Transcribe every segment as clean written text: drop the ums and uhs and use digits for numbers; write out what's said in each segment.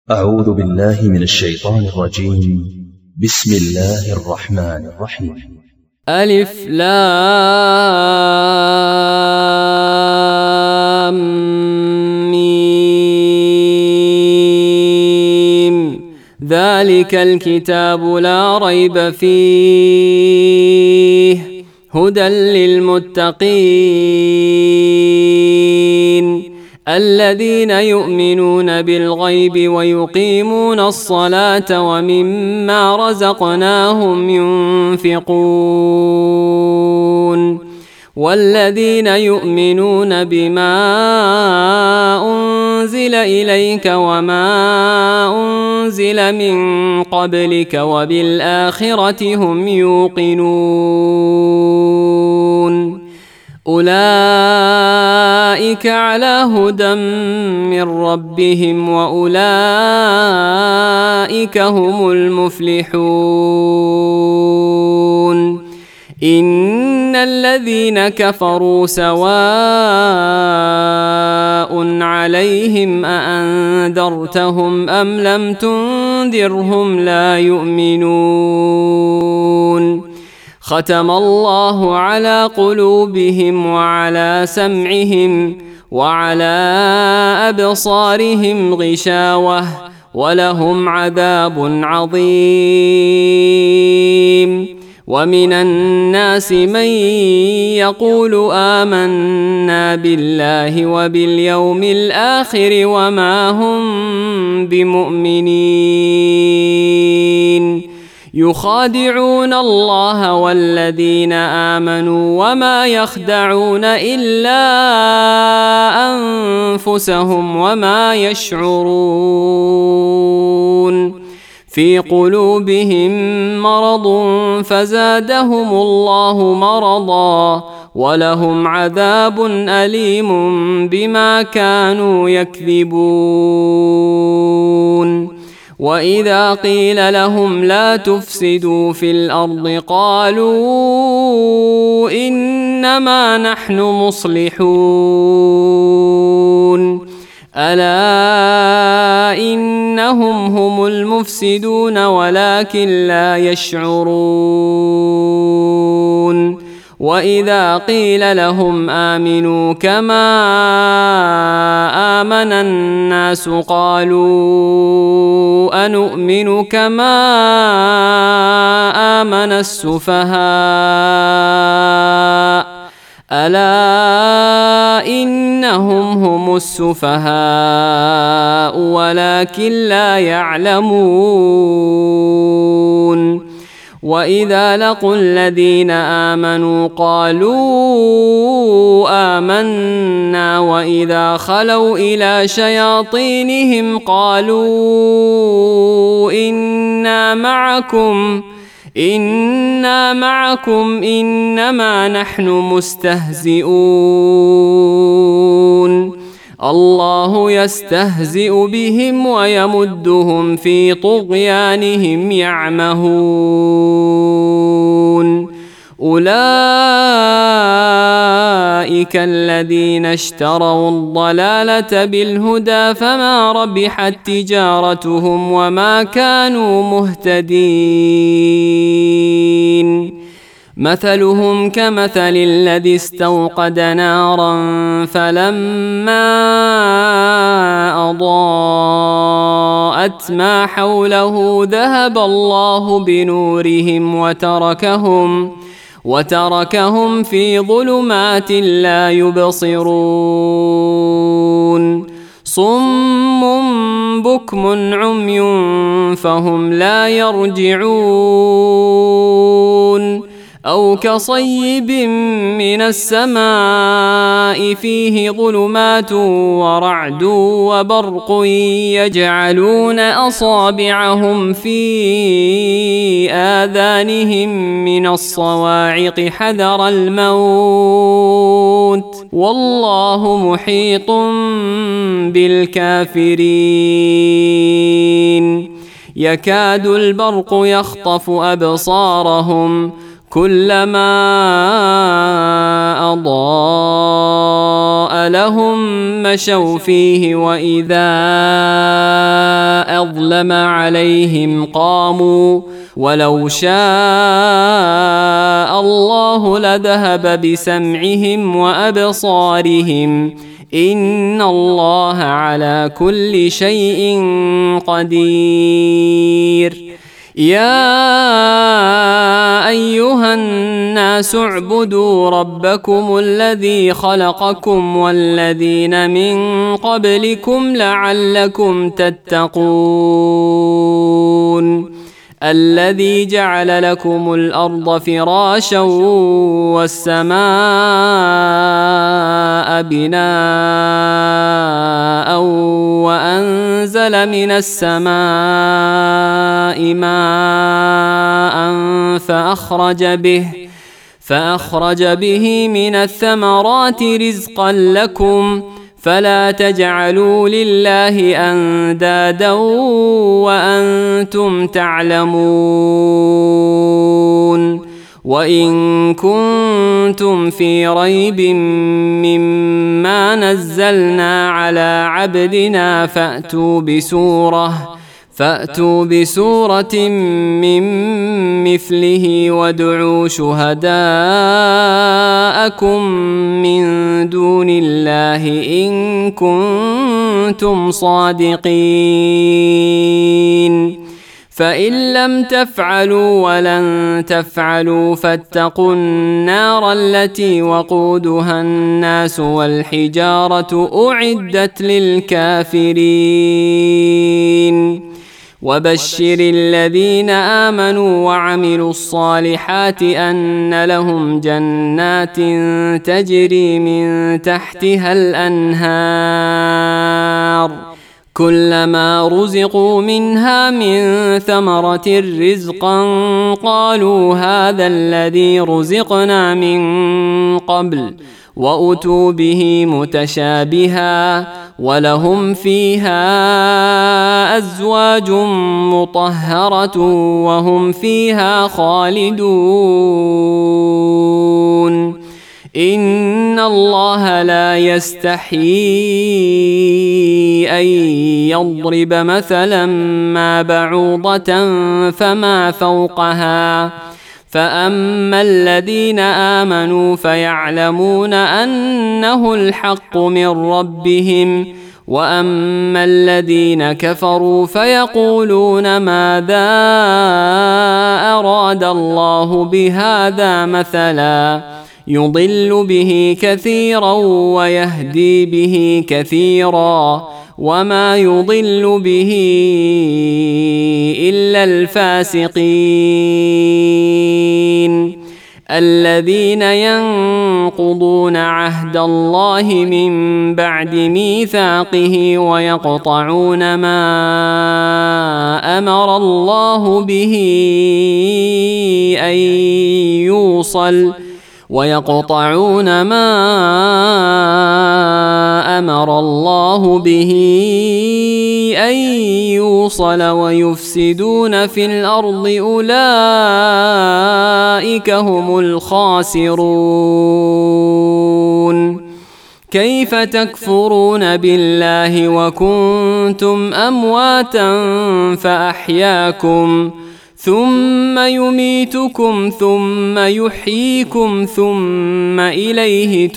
أعوذ بالله من الشيطان الرجيم. بسم الله الرحمن الرحيم. ألف لام ميم ذلك الكتاب لا ريب فيه هدى للمتقين الذين يؤمنون بالغيب ويقيمون الصلاة ومما رزقناهم ينفقون والذين يؤمنون بما أنزل إليك وما أنزل من قبلك وبالآخرة هم يوقنون أولئك على هدى من ربهم وأولئك هم المفلحون إن الذين كفروا سواء عليهم أأنذرتهم أم لم تنذرهم لا يؤمنون ختم الله على قلوبهم وعلى سمعهم وعلى أبصارهم غشاوة ولهم عذاب عظيم ومن الناس من يقول آمنا بالله وباليوم الآخر وما هم بمؤمنين يخادعون الله والذين آمنوا وما يخدعون إلا أنفسهم وما يشعرون في قلوبهم مرض فزادهم الله مرضا ولهم عذاب أليم بما كانوا يكذبون وإذا قيل لهم لا تفسدوا في الأرض قالوا إنما نحن مصلحون ألا إنهم هم المفسدون ولكن لا يشعرون وإذا قيل لهم آمنوا كما آمن الناس قالوا أنؤمن كما آمن السفهاء ألا إنهم هم السفهاء ولكن لا يعلمون وإذا لقوا الذين آمنوا قالوا آمنا وإذا خلوا إلى شياطينهم قالوا إنا معكم إنما نحن مستهزئون الله يستهزئ بهم ويمدهم في طغيانهم يعمهون أولئك الذين اشتروا الضلالة بالهدى فما ربحت تجارتهم وما كانوا مهتدين مثلهم كمثل الذي استوقد نارا فلما أضاءت ما حوله ذهب الله بنورهم وتركهم في ظلمات لا يبصرون صم بكم عمي فهم لا يرجعون أو كصيب من السماء فيه ظلمات ورعد وبرق يجعلون أصابعهم في آذانهم من الصواعق حذر الموت والله محيط بالكافرين يكاد البرق يخطف أبصارهم كلما أضاء لهم مشوا فيه وإذا أظلم عليهم قاموا ولو شاء الله لذهب بسمعهم وأبصارهم إن الله على كل شيء قدير. يا أيها الناس اعبدوا ربكم الذي خلقكم والذين من قبلكم لعلكم تتقون الذي جعل لكم الأرض فراشا والسماء بناء وأنزل من السماء ماء فأخرج به من الثمرات رزقا لكم فلا تجعلوا لله أندادا وأنتم تعلمون. وإن كنتم في ريب مما نزلنا على عبدنا فأتوا بسورة من مثله وادعوا شهداءكم من دون الله إن كنتم صادقين. فإن لم تفعلوا ولن تفعلوا فاتقوا النار التي وقودها الناس والحجارة أعدت للكافرين. وبشر الذين آمنوا وعملوا الصالحات أن لهم جنات تجري من تحتها الأنهار كلما رزقوا منها من ثمرة رزقا قالوا هذا الذي رزقنا من قبل وأتوا به متشابها ولهم فيها أزواج مطهرة وهم فيها خالدون. إن الله لا يستحيي أن يضرب مثلا ما بعوضة فما فوقها فأما الذين آمنوا فيعلمون أنه الحق من ربهم وأما الذين كفروا فيقولون ماذا أراد الله بهذا مثلا يضل به كثيرا ويهدي به كثيرا وما يضل به إلا الفاسقين الذين ينقضون عهد الله من بعد ميثاقه ويقطعون ما أمر الله به أن يوصل ويفسدون في الأرض أولئك هم الخاسرون. كيف تكفرون بالله وكنتم أمواتا فأحياكم ثم يميتكم ثم يحييكم ثم إليه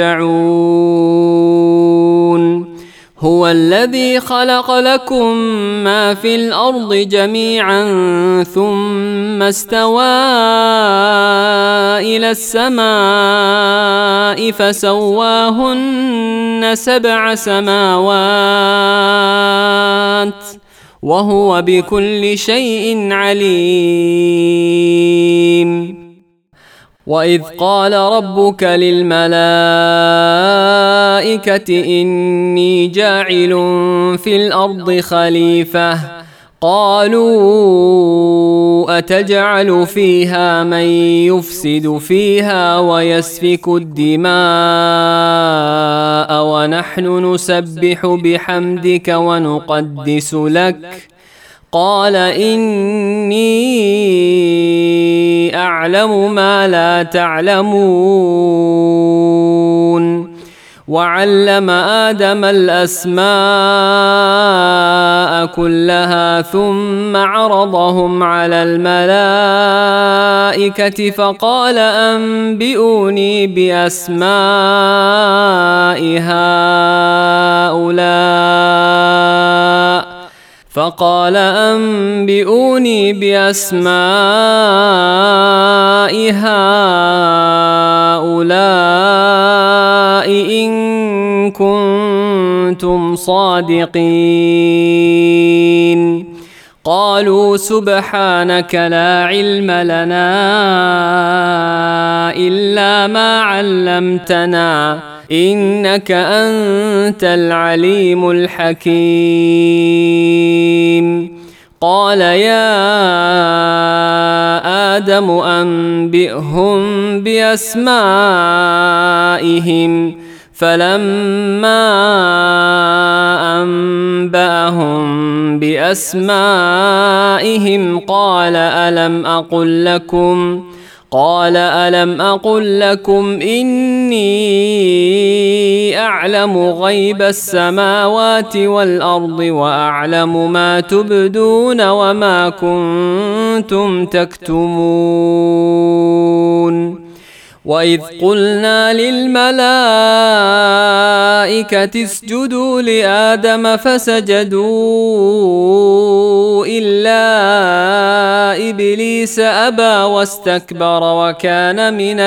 ترجعون. هو الذي خلق لكم ما في الأرض جميعا ثم استوى إلى السماء فسواهن 7 سماوات وهو بكل شيء عليم. وإذ قال ربك للملائكة إني جاعل في الأرض خليفة قالوا أتجعل فيها من يفسد فيها ويسفك الدماء ونحن نسبح بحمدك ونقدس لك قال إني أعلم ما لا تعلمون. وعلم آدم الأسماء كلها ثم عرضهم على الملائكة فقال أنبئوني بأسماء هؤلاء إن كنتم صادقين. قالوا سبحانك لا علم لنا إلا ما علمتنا إنك أنت العليم الحكيم. قال يا آدم أنبئهم بأسمائهم فلما أنبأهم بأسمائهم قال ألم أقل لكم إني أعلم غيب السماوات والأرض وأعلم ما تبدون وما كنتم تكتمون. وإذ قلنا للملائكة اسجدوا لآدم فسجدوا إلا إبليس أبى واستكبر وكان من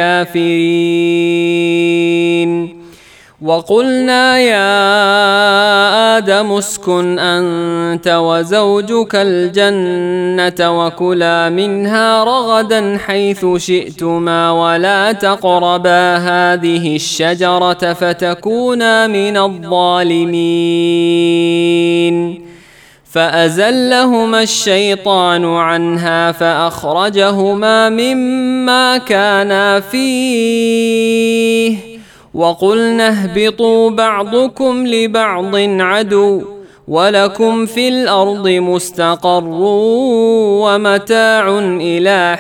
الكافرين. وقلنا يا آدم اسكن أنت وزوجك الجنة وكلا منها رغدا حيث شئتما ولا تقربا هذه الشجرة فتكونا من الظالمين. فأزلهما الشيطان عنها فأخرجهما مما كانا فيه وقلنا اهبطوا بعضكم لبعض عدو ولكم في الأرض مستقر ومتاع إلى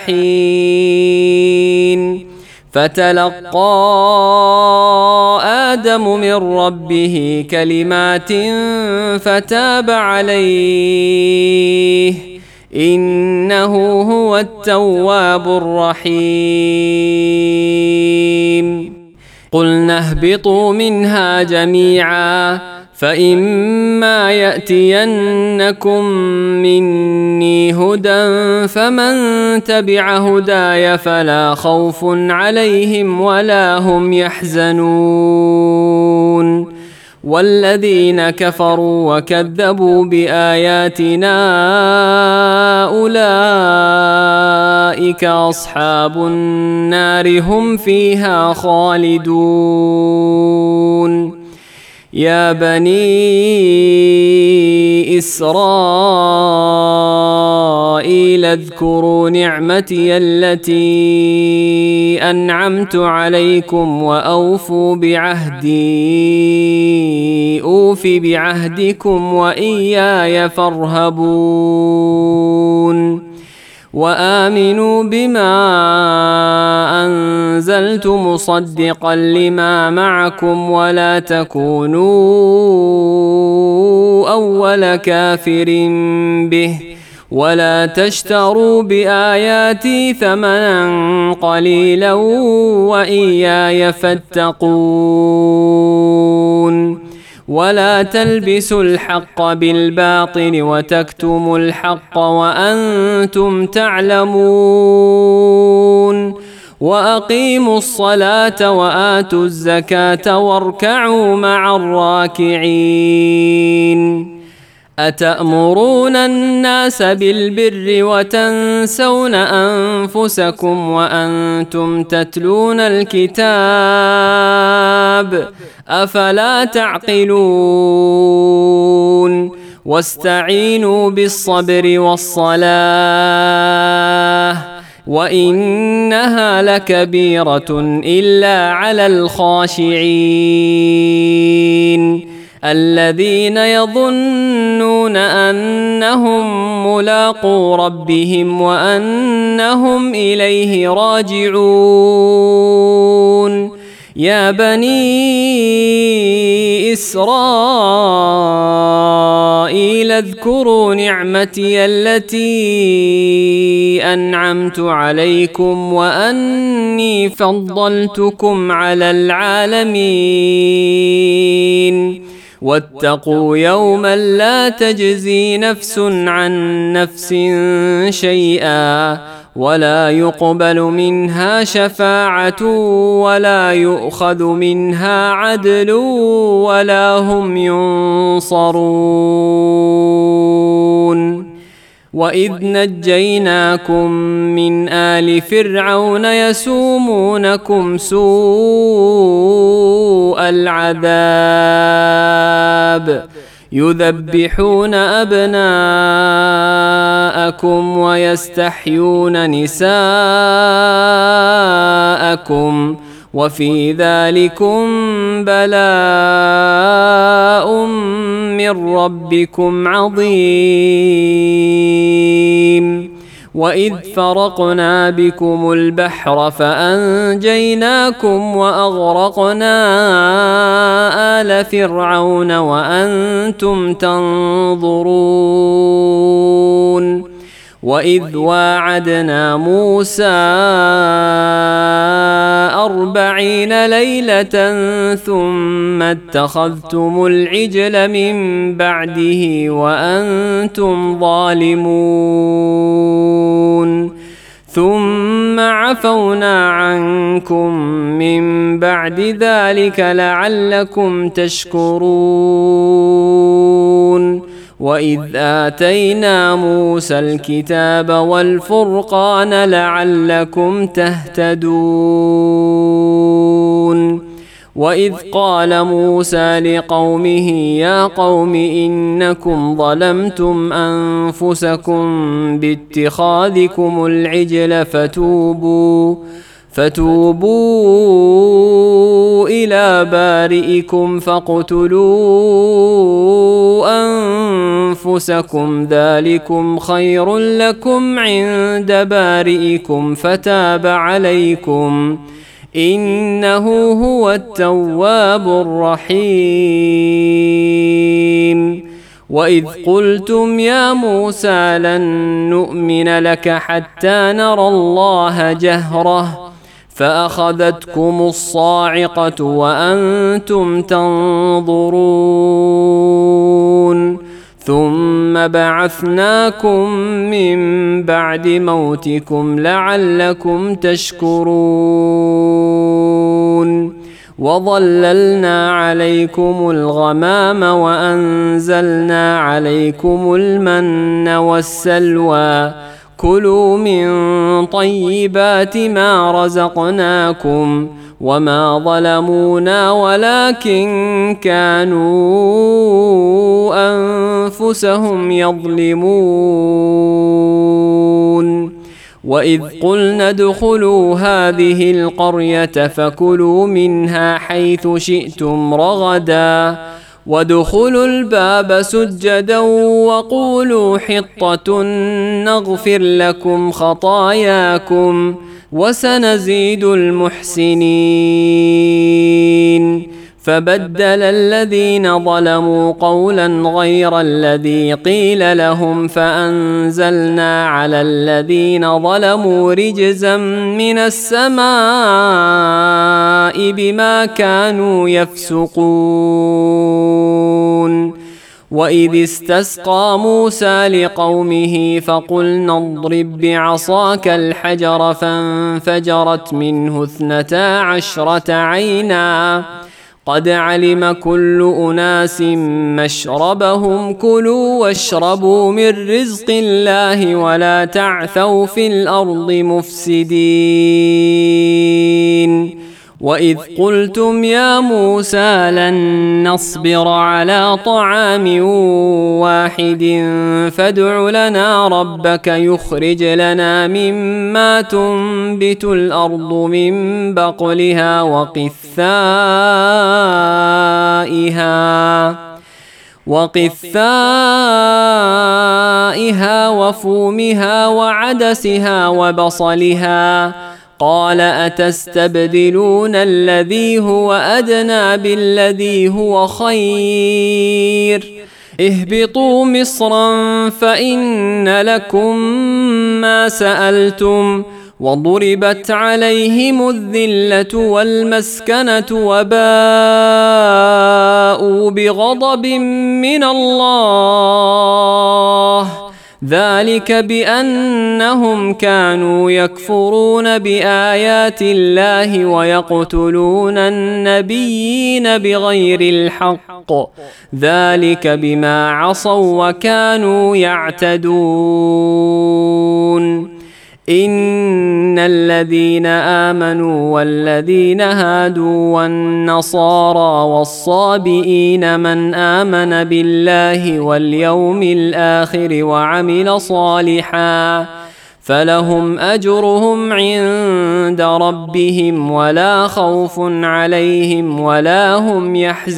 حين. فتلقى آدم من ربه كلمات فتاب عليه إنه هو التواب الرحيم. قلنا اهبطوا منها جميعا فإما يأتينكم مني هدى فمن تبع هداي فلا خوف عليهم ولا هم يحزنون. والذين كفروا وكذبوا بآياتنا أولئك أصحاب النار هم فيها خالدون. يا بني إسرائيل اذكروا نعمتي التي أنعمت عليكم وأوفوا بعهدي أوف بعهدكم وإياي فارهبون. وآمنوا بما أنزلت مصدقا لما معكم ولا تكونوا أول كافر به ولا تشتروا بآياتي ثمنا قليلا وإياي فاتقون. ولا تلبسوا الحق بالباطل وتكتموا الحق وأنتم تعلمون. وأقيموا الصلاة وآتوا الزكاة واركعوا مع الراكعين. أتأمرون الناس بالبر وتنسون أنفسكم وأنتم تتلون الكتاب أفلا تعقلون. واستعينوا بالصبر والصلاة وإنها لكبيرة إلا على الخاشعين الذين يظنون أنهم ملاقو ربهم وأنهم إليه راجعون. يا بني إسرائيل اذكروا نعمتي التي أنعمت عليكم وأني فضلتكم على العالمين واتقوا يوما لا تجزي نفس عن نفس شيئا ولا يقبل منها شفاعة ولا يؤخذ منها عدل ولا هم ينصرون وإذ نجيناكم من آل فرعون يسومونكم سوء العذاب يذبحون أبناءكم ويستحيون نساءكم وفي ذلكم بلاء من ربكم عظيم وإذ فرقنا بكم البحر فأنجيناكم وأغرقنا آل فرعون وأنتم تنظرون وإذ واعدنا موسى 40 ليلة ثم اتخذتم العجل من بعده وأنتم ظالمون ثم عفونا عنكم من بعد ذلك لعلكم تشكرون وإذ آتينا موسى الكتاب والفرقان لعلكم تهتدون وإذ قال موسى لقومه يا قوم إنكم ظلمتم أنفسكم باتخاذكم العجل فتوبوا إلى بارئكم فاقتلوا أنفسكم ذلكم خير لكم عند بارئكم فتاب عليكم إنه هو التواب الرحيم وإذ قلتم يا موسى لن نؤمن لك حتى نرى الله جهرة فأخذتكم الصاعقة وأنتم تنظرون ثم بعثناكم من بعد موتكم لعلكم تشكرون وظللنا عليكم الغمام وأنزلنا عليكم المن والسلوى كلوا من طيبات ما رزقناكم وما ظلمونا ولكن كانوا أنفسهم يظلمون وإذ قلنا ادخلوا هذه القرية فكلوا منها حيث شئتم رغدا وادخلوا الباب سجدا وقولوا حطة نغفر لكم خطاياكم وسنزيد المحسنين فبدل الذين ظلموا قولا غير الذي قيل لهم فأنزلنا على الذين ظلموا رجزا من السماء بما كانوا يفسقون وإذ استسقى موسى لقومه فقلنا اضرب بعصاك الحجر فانفجرت منه 12 عينا قد علم كل أناس مشربهم كلوا واشربوا من رزق الله ولا تعثوا في الأرض مفسدين وإذ قلتم يا موسى لن نصبر على طعام واحد فادع لنا ربك يخرج لنا مما تنبت الأرض من بقلها وقثائها وفومها وعدسها وبصلها قال أتستبدلون الذي هو أدنى بالذي هو خير اهبطوا مصرا فإن لكم ما سألتم وضربت عليهم الذلة والمسكنة وباءوا بغضب من الله ذلك بأنهم كانوا يكفرون بآيات الله ويقتلون النبيين بغير الحق ذلك بما عصوا وكانوا يعتدون إن الذين آمنوا والذين هادوا والنصارى والصابئين من آمن بالله واليوم الآخر وعمل صالحا فلهم أجرهم عند ربهم ولا خوف عليهم ولا هم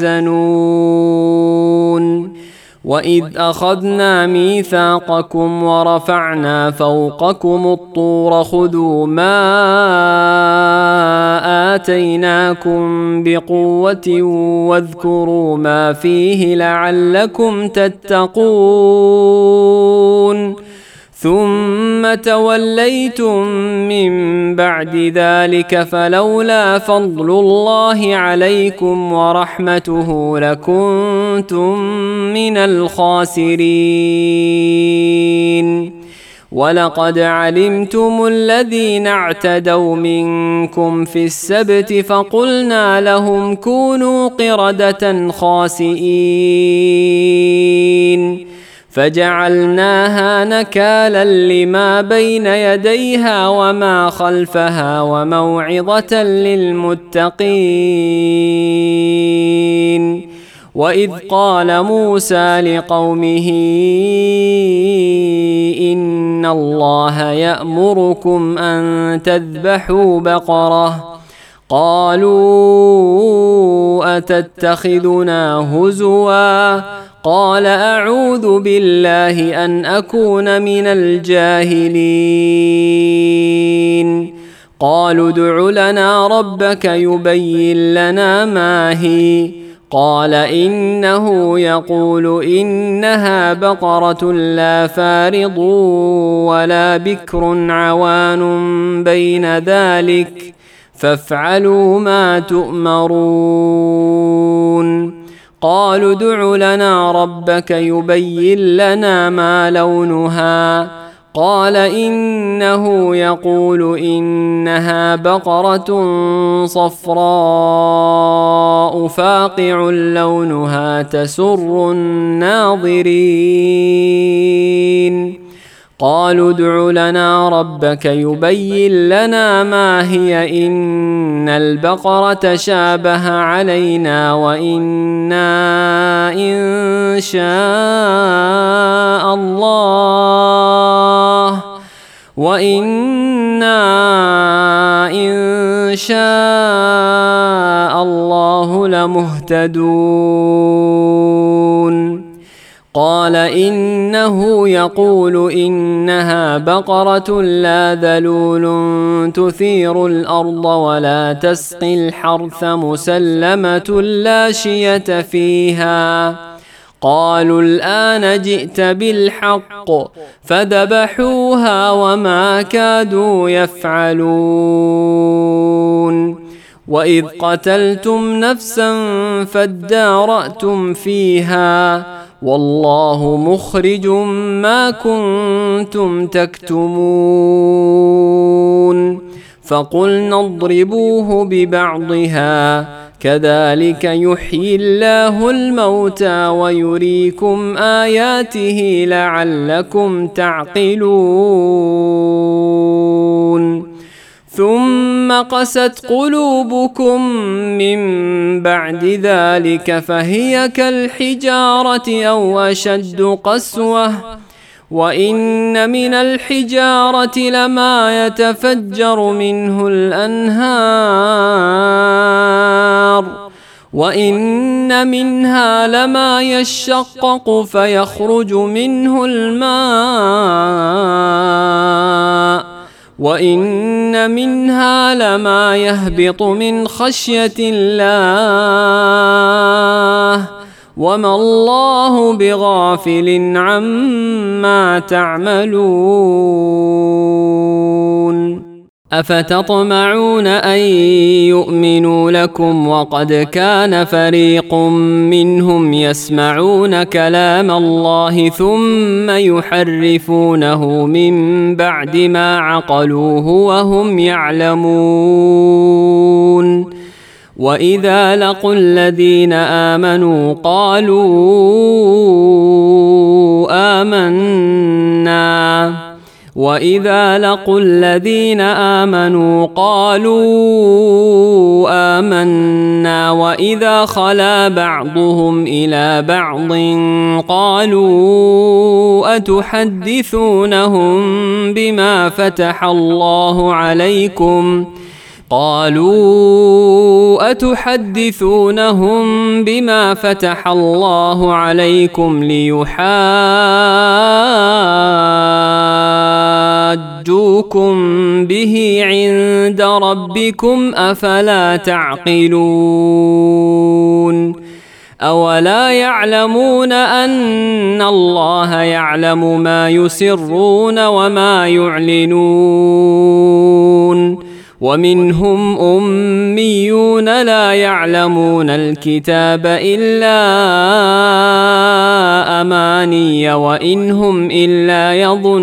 يحزنون وإذ أخذنا ميثاقكم ورفعنا فوقكم الطور خذوا ما آتيناكم بقوة واذكروا ما فيه لعلكم تتقون ثم توليتم من بعد ذلك فلولا فضل الله عليكم ورحمته لكنتم من الخاسرين ولقد علمتم الذين اعتدوا منكم في السبت فقلنا لهم كونوا قردة خاسئين فجعلناها نكالا لما بين يديها وما خلفها وموعظة للمتقين وإذ قال موسى لقومه إن الله يأمركم أن تذبحوا بقرة قالوا أتتخذنا هزوا قال أعوذ بالله أن أكون من الجاهلين قالوا ادع لنا ربك يبين لنا ما هي قال إنه يقول إنها بقرة لا فارض ولا بكر عوان بين ذلك فافعلوا ما تؤمرون قالوا ادع لنا ربك يبين لنا ما لونها قال إنه يقول إنها بقرة صفراء فاقع لونها تسر الناظرين قالوا ادع لنا ربك يبين لنا ما هي إن البقرة شابه علينا وإنا إن شاء الله لمهتدون قال إنه يقول إنها بقرة لا ذلول تثير الأرض ولا تسقي الحرث مسلمة لا شية فيها قالوا الآن جئت بالحق فذبحوها وما كادوا يفعلون وإذ قتلتم نفسا فادارأتم فيها والله مخرج ما كنتم تكتمون فقلنا اضربوه ببعضها كذلك يحيي الله الموتى ويريكم آياته لعلكم تعقلون ثم قست قلوبكم من بعد ذلك فهي كالحجارة أو أشد قسوة وإن من الحجارة لما يتفجر منه الأنهار وإن منها لما يشقق فيخرج منه الماء وإن منها لما يهبط من خشية الله وما الله بغافل عما تعملون أفتطمعون أن يؤمنوا لكم وقد كان فريق منهم يسمعون كلام الله ثم يحرفونه من بعد ما عقلوه وهم يعلمون وإذا لقوا الذين آمنوا قالوا آمنا وإذا لقوا الذين آمنوا قالوا آمنا وإذا خلا بعضهم إلى بعض قالوا أتحدثونهم بما فتح الله عليكم ليحاجوكم به عند ربكم أفلا تعقلون أولا يعلمون أن الله يعلم ما يسرون وما يعلنون ومنهم أميون لا يعلمون الكتاب إلا أماني وإن هم إلا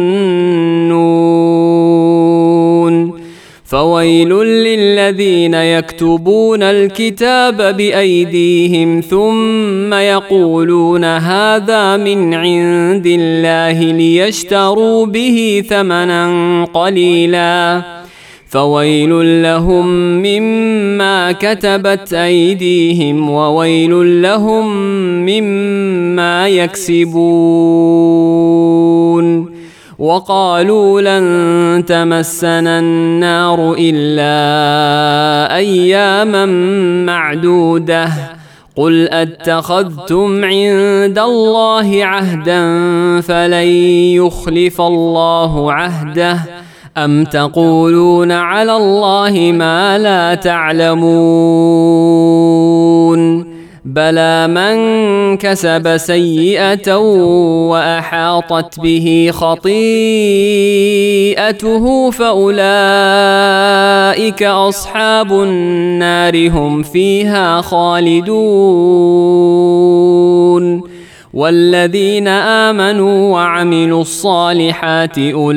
يظنون فويل للذين يكتبون الكتاب بأيديهم ثم يقولون هذا من عند الله ليشتروا به ثمنا قليلا فويل لهم مما كتبت أيديهم وويل لهم مما يكسبون وقالوا لن تمسنا النار إلا أياما معدودة قل أتخذتم عند الله عهدا فلن يخلف الله عهده أم تقولون على الله ما لا تعلمون بلى من كسب سيئة وأحاطت به خطيئته فأولئك أصحاب النار هم فيها خالدون والذين آمنوا وعملوا الصالحات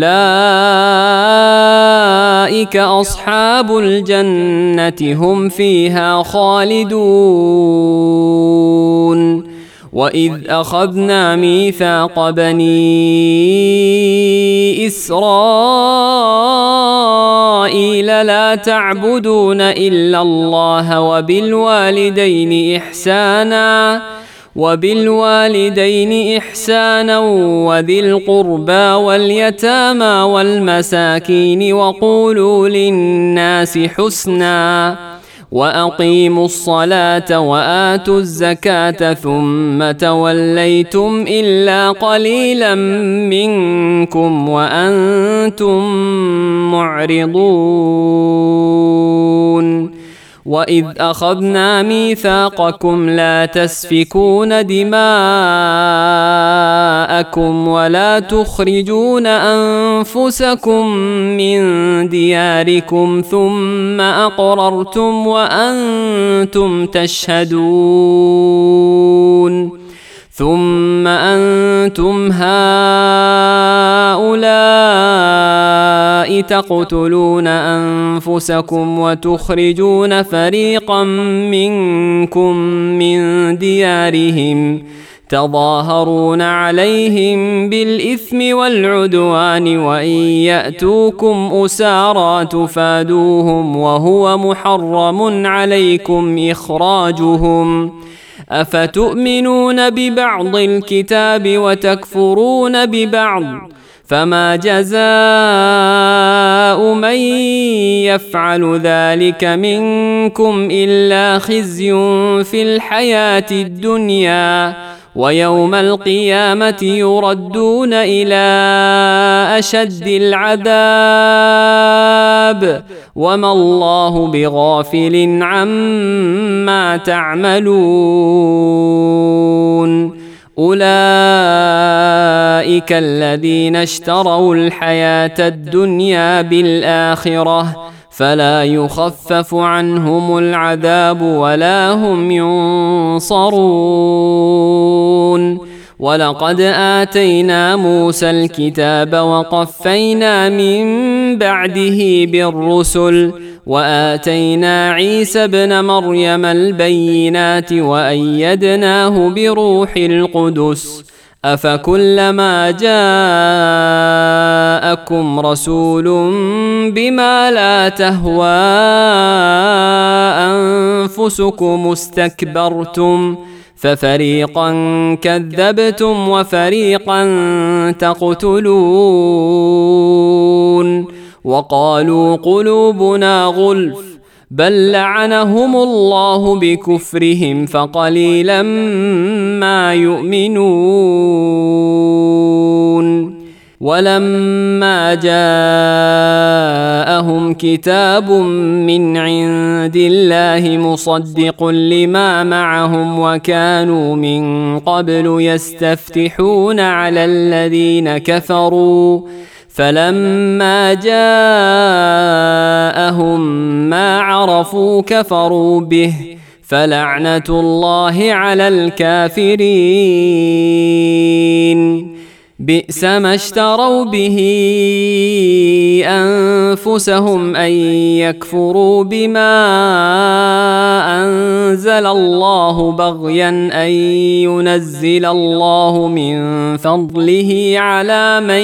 أولئك أصحاب الجنة هم فيها خالدون وإذ أخذنا ميثاق بني إسرائيل لا تعبدون إلا الله وبالوالدين إحسانا وذي القربى واليتامى والمساكين وقولوا للناس حسنا وأقيموا الصلاة وآتوا الزكاة ثم توليتم إلا قليلا منكم وأنتم معرضون وإذ أخذنا ميثاقكم لا تسفكون دماءكم ولا تخرجون أنفسكم من دياركم ثم أقررتم وأنتم تشهدون ثم أنتم هؤلاء تقتلون أنفسكم وتخرجون فريقا منكم من ديارهم تظاهرون عليهم بالإثم والعدوان وإن يأتوكم أسارى تفادوهم وهو محرم عليكم إخراجهم أفتؤمنون ببعض الكتاب وتكفرون ببعض فما جزاء من يفعل ذلك منكم إلا خزي في الحياة الدنيا ويوم القيامة يردون إلى أشد العذاب وما الله بغافل عما تعملون أولئك الذين اشتروا الحياة الدنيا بالآخرة فلا يخفف عنهم العذاب ولا هم ينصرون ولقد آتينا موسى الكتاب وقفينا من بعده بالرسل وآتينا عيسى ابن مريم البينات وأيدناه بروح القدس أفكلما جاءكم رسول بما لا تهوى أنفسكم استكبرتم ففريقا كذبتم وفريقا تقتلون وقالوا قلوبنا غلف بل لعنهم الله بكفرهم فقليلا ما يؤمنون ولما جاءهم كتاب من عند الله مصدق لما معهم وكانوا من قبل يستفتحون على الذين كفروا فلما جاءهم ما عرفوا كفروا به فلعنة الله على الكافرين بئس ما اشتروا به أنفسهم أن يكفروا بما أنزل الله بغيا أن ينزل الله من فضله على من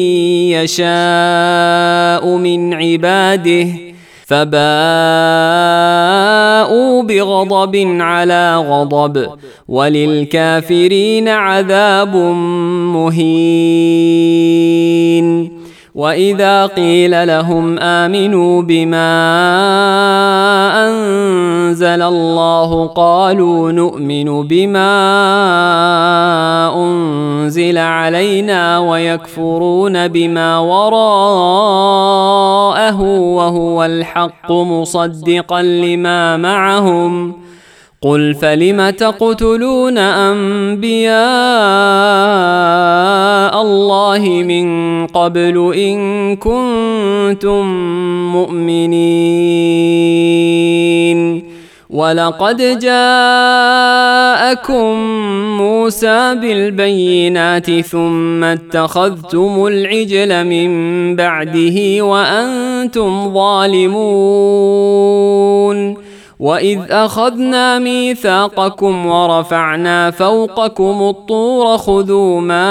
يشاء من عباده فباءوا بغضب على غضب وللكافرين عذاب مهين وإذا قيل لهم آمنوا بما أنزل الله قالوا نؤمن بما أنزل علينا ويكفرون بما وراءه وهو الحق مصدقا لما معهم قل فلم تقتلون أنبياء الله من قبل إن كنتم مؤمنين ولقد جاءكم موسى بالبينات ثم اتخذتم العجل من بعده وأنتم ظالمون وإذ أخذنا ميثاقكم ورفعنا فوقكم الطور خذوا ما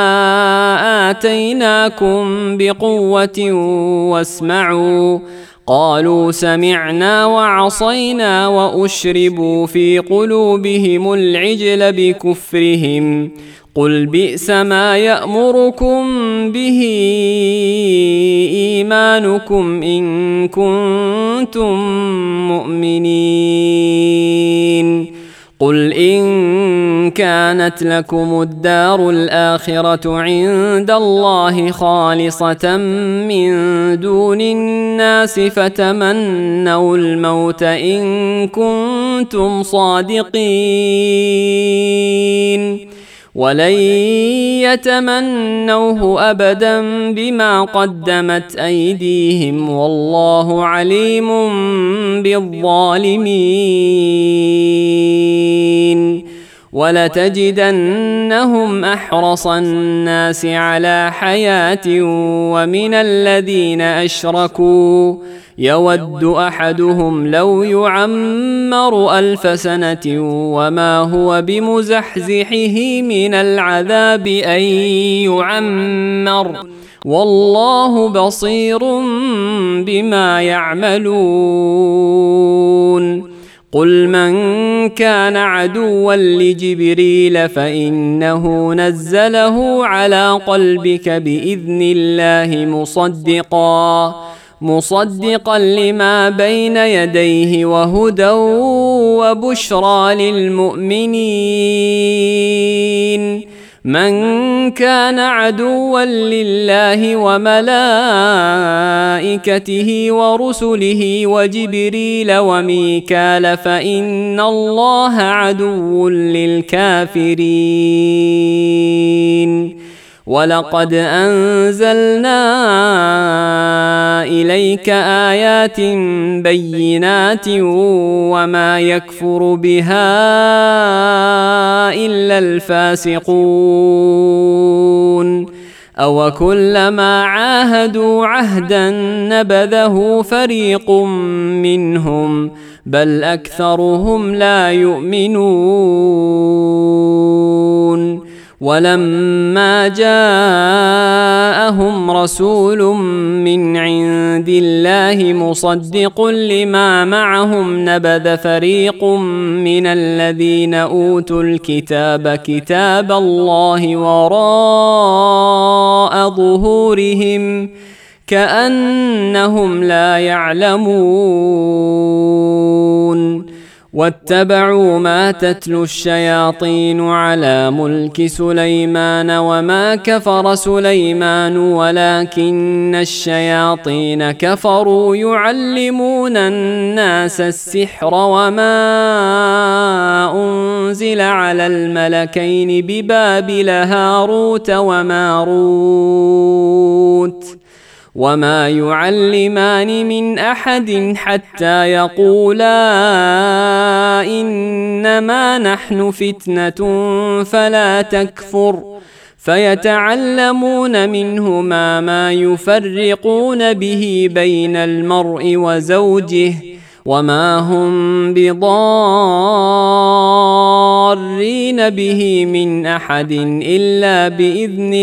آتيناكم بقوة واسمعوا قالوا سمعنا وعصينا وأشربوا في قلوبهم العجل بكفرهم قل بئس ما يأمركم به إيمانكم إن كنتم مؤمنين قل إن كانت لكم الدار الآخرة عند الله خالصة من دون الناس فتمنوا الموت إن كنتم صادقين ولن يتمنوه أبدا بما قدمت أيديهم والله عليم بالظالمين ولتجدنهم أحرص الناس على حياة ومن الذين أشركوا يود أحدهم لو يعمر 1000 سنة وما هو بمزحزحه من العذاب أن يعمر والله بصير بما يعملون قل من كان عدوا لجبريل فإنه نزله على قلبك بإذن الله مصدقا لما بين يديه وهدى وبشرى للمؤمنين من كان عدوا لله وملائكته ورسله وجبريل وميكال فإن الله عدو للكافرين ولقد أنزلنا إليك آيات بينات وما يكفر بها إلا الفاسقون أوكلما عاهدوا عهدا نبذه فريق منهم بل أكثرهم لا يؤمنون ولما جاءهم رسول من عند الله مصدق لما معهم نبذ فريق من الذين أوتوا الكتاب كتاب الله وراء ظهورهم كأنهم لا يعلمون واتبعوا ما تتلو الشياطين على ملك سليمان وما كفر سليمان ولكن الشياطين كفروا يعلمون الناس السحر وما أنزل على الملكين ببابل هاروت وماروت وما يعلمان من أحد حتى يقولا إنما نحن فتنة فلا تكفر فيتعلمون منهما ما يفرقون به بين المرء وزوجه وما هم بضارين به من أحد إلا بإذن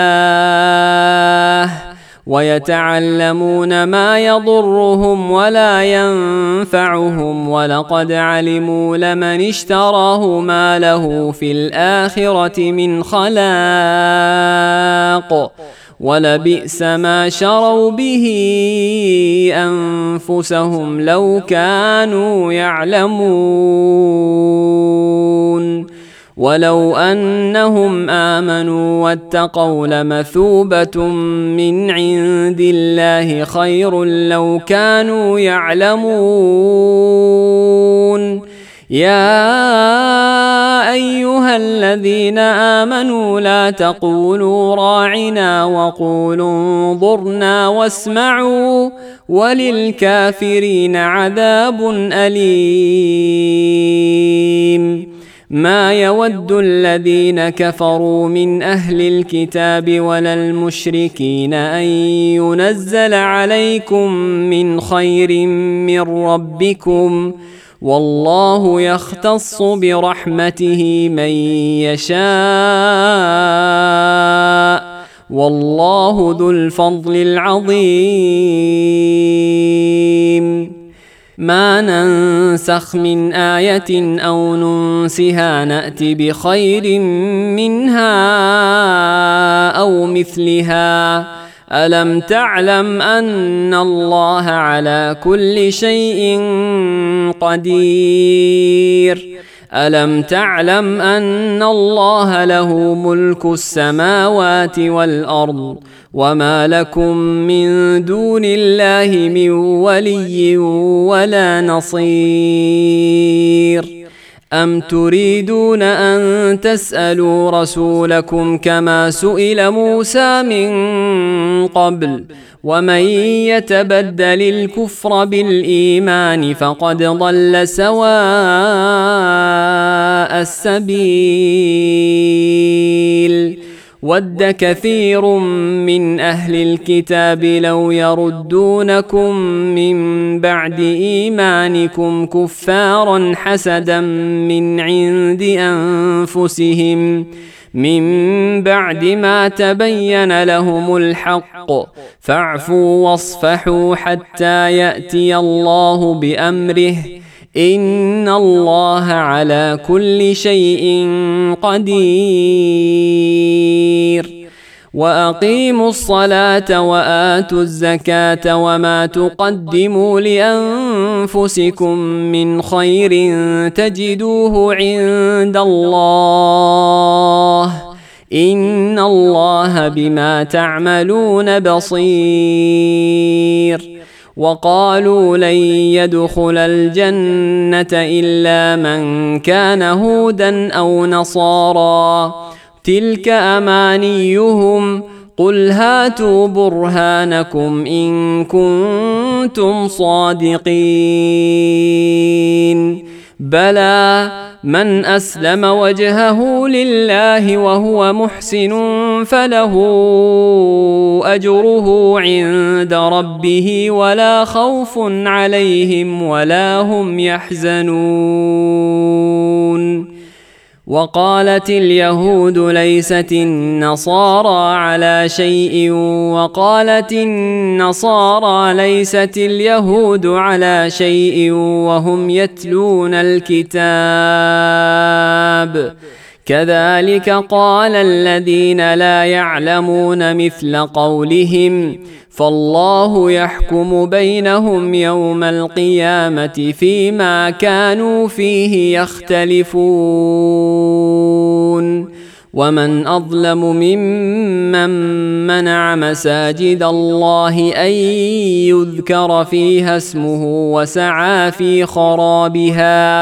الله ويتعلمون ما يضرهم ولا ينفعهم ولقد علموا لمن اشتراه ما له في الآخرة من خلاق ولبئس ما شروا به أنفسهم لو كانوا يعلمون ولو أنهم آمنوا واتقوا لمثوبة من عند الله خير لو كانوا يعلمون يا أيها الذين آمنوا لا تقولوا راعنا وقولوا انظرنا واسمعوا وللكافرين عذاب أليم ما يود الذين كفروا من أهل الكتاب ولا المشركين أن ينزل عليكم من خير من ربكم والله يختص برحمته من يشاء والله ذو الفضل العظيم ما ننسخ من آية أو ننسها نأتي بخير منها أو مثلها ألم تعلم أن الله على كل شيء قدير ألم تعلم أن الله له ملك السماوات والأرض وما لكم من دون الله من ولي ولا نصير أم تريدون أن تسألوا رسولكم كما سئل موسى من قبل ومن يتبدل الكفر بالإيمان فقد ضل سواء السبيل ود كثير من أهل الكتاب لو يردونكم من بعد إيمانكم كفارا حسدا من عند أنفسهم من بعد ما تبين لهم الحق فاعفوا واصفحوا حتى يأتي الله بأمره إن الله على كل شيء قدير وأقيموا الصلاة وآتوا الزكاة وما تقدموا لأنفسكم من خير تجدوه عند الله إن الله بما تعملون بصير. وقالوا لن يدخل الجنة إلا من كان هودا أو نصارى تلك أمانيهم قل هاتوا برهانكم إن كنتم صادقين بلى من أسلم وجهه لله وهو محسن فله أجره عند ربه ولا خوف عليهم ولا هم يحزنون. وقالت اليهود ليست النصارى على شيء وقالت النصارى ليست اليهود على شيء وهم يتلون الكتاب كذلك قال الذين لا يعلمون مثل قولهم فالله يحكم بينهم يوم القيامة فيما كانوا فيه يختلفون. ومن أظلم ممن منع مساجد الله أن يذكر فيها اسمه وسعى في خرابها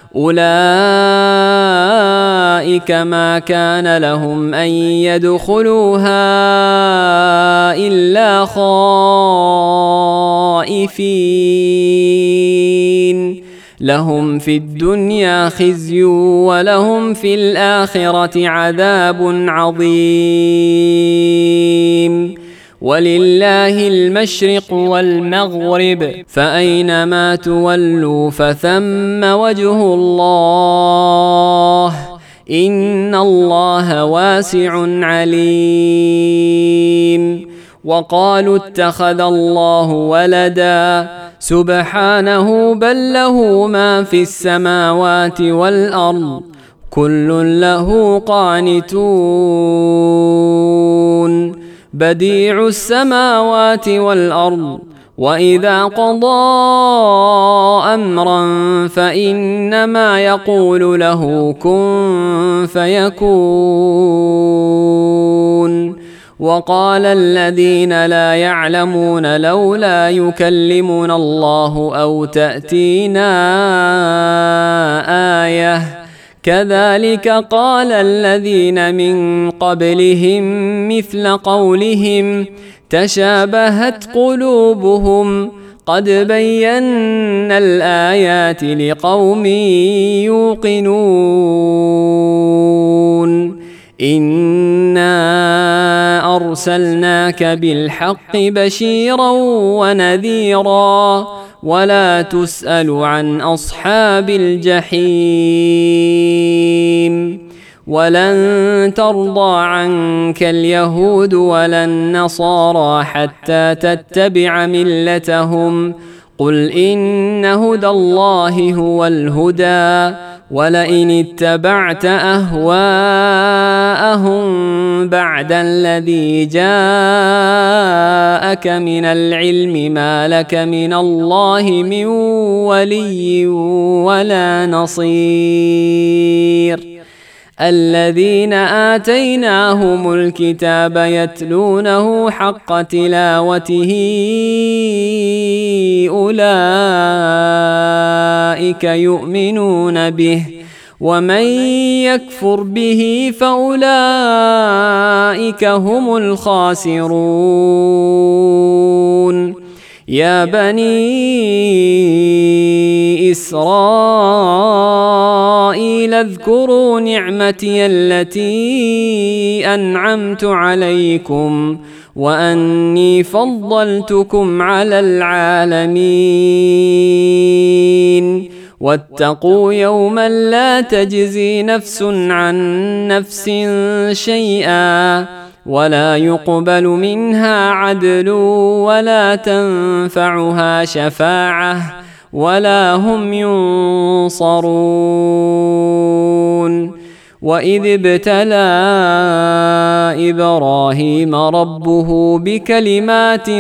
أولئك ما كان لهم أن يدخلوها إلا خائفين لهم في الدنيا خزي ولهم في الآخرة عذاب عظيم. ولله المشرق والمغرب فأينما تولوا فثم وجه الله إن الله واسع عليم. وقالوا اتخذ الله ولدا سبحانه بل له ما في السماوات والأرض كل له قانتون بديع السماوات والأرض وإذا قضى أمرا فإنما يقول له كن فيكون. وقال الذين لا يعلمون لولا يكلمنا الله أو تأتينا آية كذلك قال الذين من قبلهم مثل قولهم تشابهت قلوبهم قد بينا الآيات لقوم يوقنون إنا أرسلناك بالحق بشيرا ونذيرا ولا تسأل عن أصحاب الجحيم. ولن ترضى عنك اليهود ولا النصارى حتى تتبع ملتهم قل إن هدى الله هو الهدى ولئن اتبعت أهواءهم بعد الذي جاءك من العلم ما لك من الله من ولي ولا نصير. الذين آتيناهم الكتاب يتلونه حق تلاوته أولئك يؤمنون به ومن يكفر به فأولئك هم الخاسرون. يا بني إسرائيل اذكروا نعمتي التي أنعمت عليكم وأني فضلتكم على العالمين. واتقوا يوما لا تجزي نفس عن نفس شيئا ولا يقبل منها عدل ولا تنفعها شفاعة ولا هم ينصرون. وإذ ابتلى إبراهيم ربه بكلمات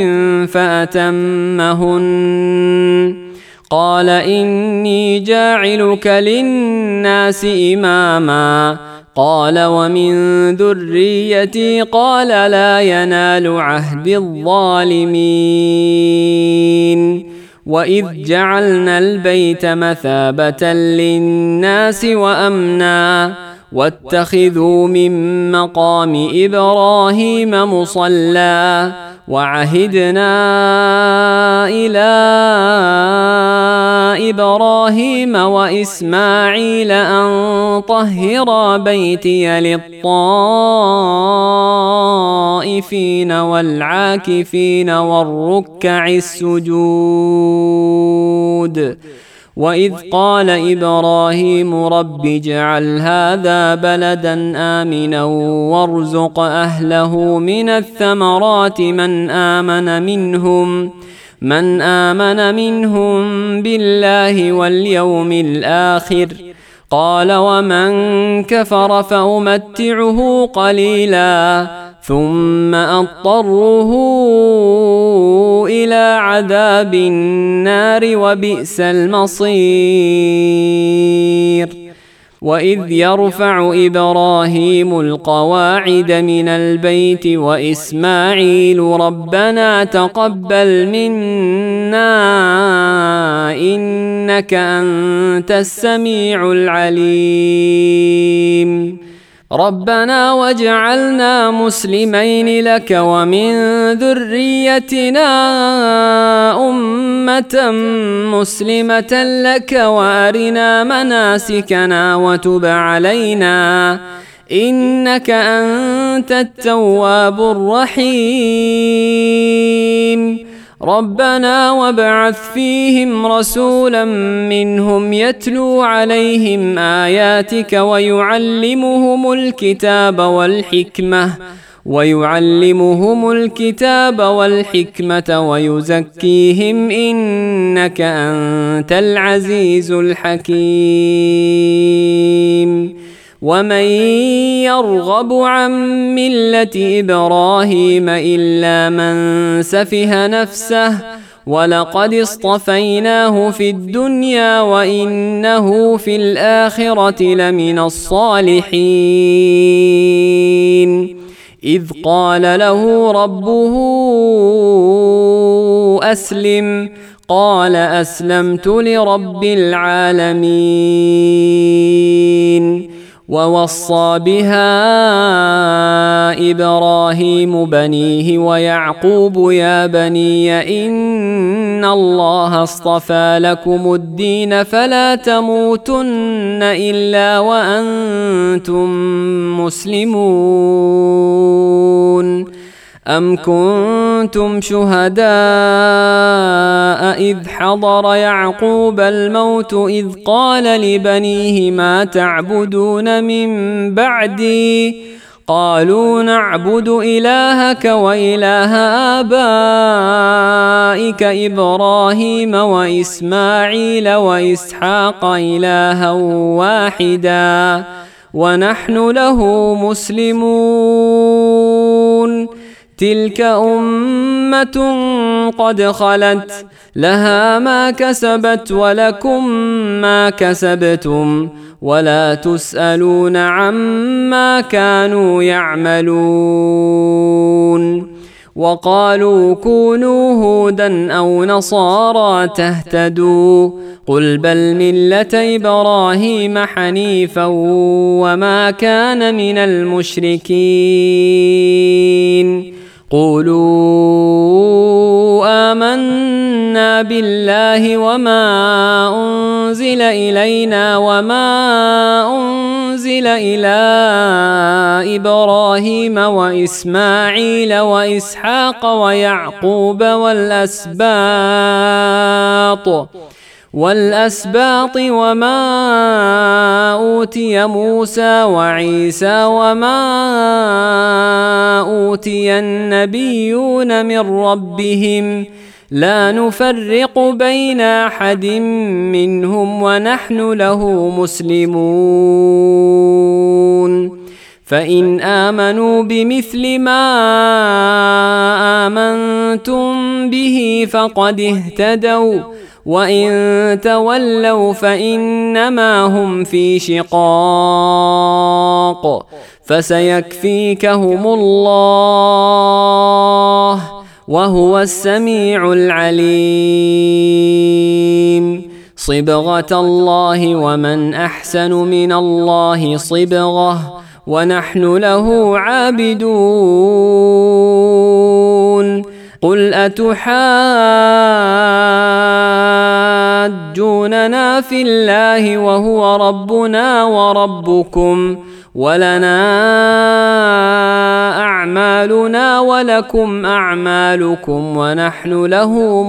فأتمهن قال إني جاعلك للناس إماما قال ومن ذريتي قال لا ينال عهد الظالمين وإذ جعلنا البيت مثابة للناس وأمنا واتخذوا من مقام إبراهيم مصلى وعهدنا إلى إبراهيم وإسماعيل أن طهرا بيتي للطائفين والعاكفين والركع السجود وإذ قال إبراهيم رب اجعل هذا بلدا آمنا وارزق أهله من الثمرات من آمن منهم بالله واليوم الآخر قال ومن كفر فأمتعه قليلا ثم أضطره إلى عذاب النار وبئس المصير وإذ يرفع إبراهيم القواعد من البيت وإسماعيل ربنا تقبل منا إنك أنت السميع العليم ربنا واجعلنا مسلمين لك ومن ذريتنا أمة مسلمة لك وأرنا مناسكنا وتب علينا إنك أنت التواب الرحيم ربنا وابعث فيهم رسولا منهم يتلو عليهم آياتك ويعلمهم الكتاب والحكمة ويزكيهم إنك أنت العزيز الحكيم ومن يرغب عن ملة إبراهيم إلا من سفه نفسه ولقد اصطفيناه في الدنيا وإنه في الآخرة لمن الصالحين إذ قال له ربه أسلم قال أسلمت لرب العالمين ووصى بها إبراهيم بنيه ويعقوب يا بني إن الله اصطفى لكم الدين فلا تموتن إلا وأنتم مسلمون أم كنتم شهداء إذ حضر يعقوب الموت إذ قال لبنيه ما تعبدون من بعدي قالوا نعبد إلهك وإله آبائك إبراهيم وإسماعيل وإسحاق إلها واحدا ونحن له مسلمون تلك أمة قد خلت لها ما كسبت ولكم ما كسبتم ولا تسألون عما كانوا يعملون وقالوا كونوا هودا أو نصارى تهتدوا قل بل ملة إبراهيم حنيفا وما كان من المشركين قولوا آمنا بالله وما أنزل إلينا وما أنزل إلى إبراهيم وإسماعيل وإسحاق ويعقوب والأسباط وما أوتي موسى وعيسى وما أوتي النبيون من ربهم لا نفرق بين أحد منهم ونحن له مسلمون فإن آمنوا بمثل ما آمنتم به فقد اهتدوا وإن تولوا فإنما هم في شقاق فسيكفيكهم الله وهو السميع العليم صبغة الله ومن أحسن من الله صبغة ونحن له عابدون قل أتحاجوننا في الله وهو ربنا وربكم ولنا أعمالنا ولكم أعمالكم ونحن له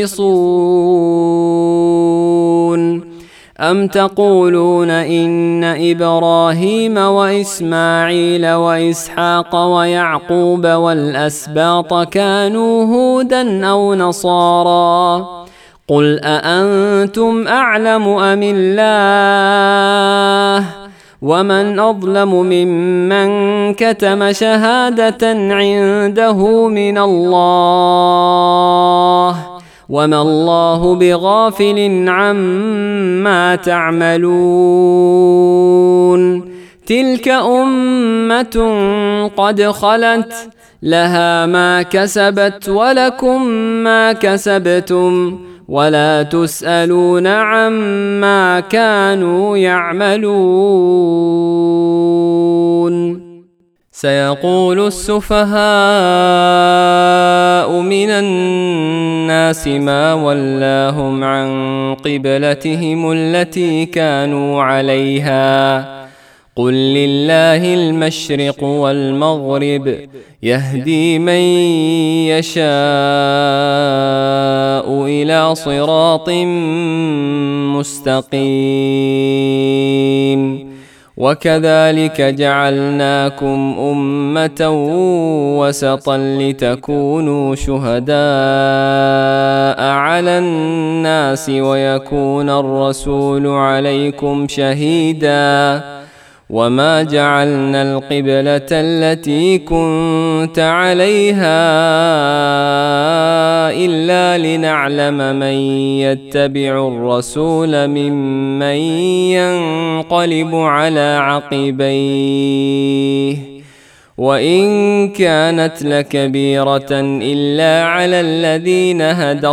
مخلصون أم تقولون إن إبراهيم وإسماعيل وإسحاق ويعقوب والأسباط كانوا هودا أو نصارى قل أأنتم أعلم أم الله ومن أظلم ممن كتم شهادة عنده من الله وما الله بغافل عما تعملون تلك أمة قد خلت لها ما كسبت ولكم ما كسبتم ولا تسألون عما كانوا يعملون سيقول السفهاء من الناس ما ولاهم عن قبلتهم التي كانوا عليها قل لله المشرق والمغرب يهدي من يشاء إلى صراط مستقيم وكذلك جعلناكم أمة وسطا لتكونوا شهداء على الناس ويكون الرسول عليكم شهيدا وما جعلنا القبلة التي كنت عليها إلا لنعلم من يتبع الرسول ممن ينقلب على عقبيه وإن كانت لكبيرة إلا على الذين هدى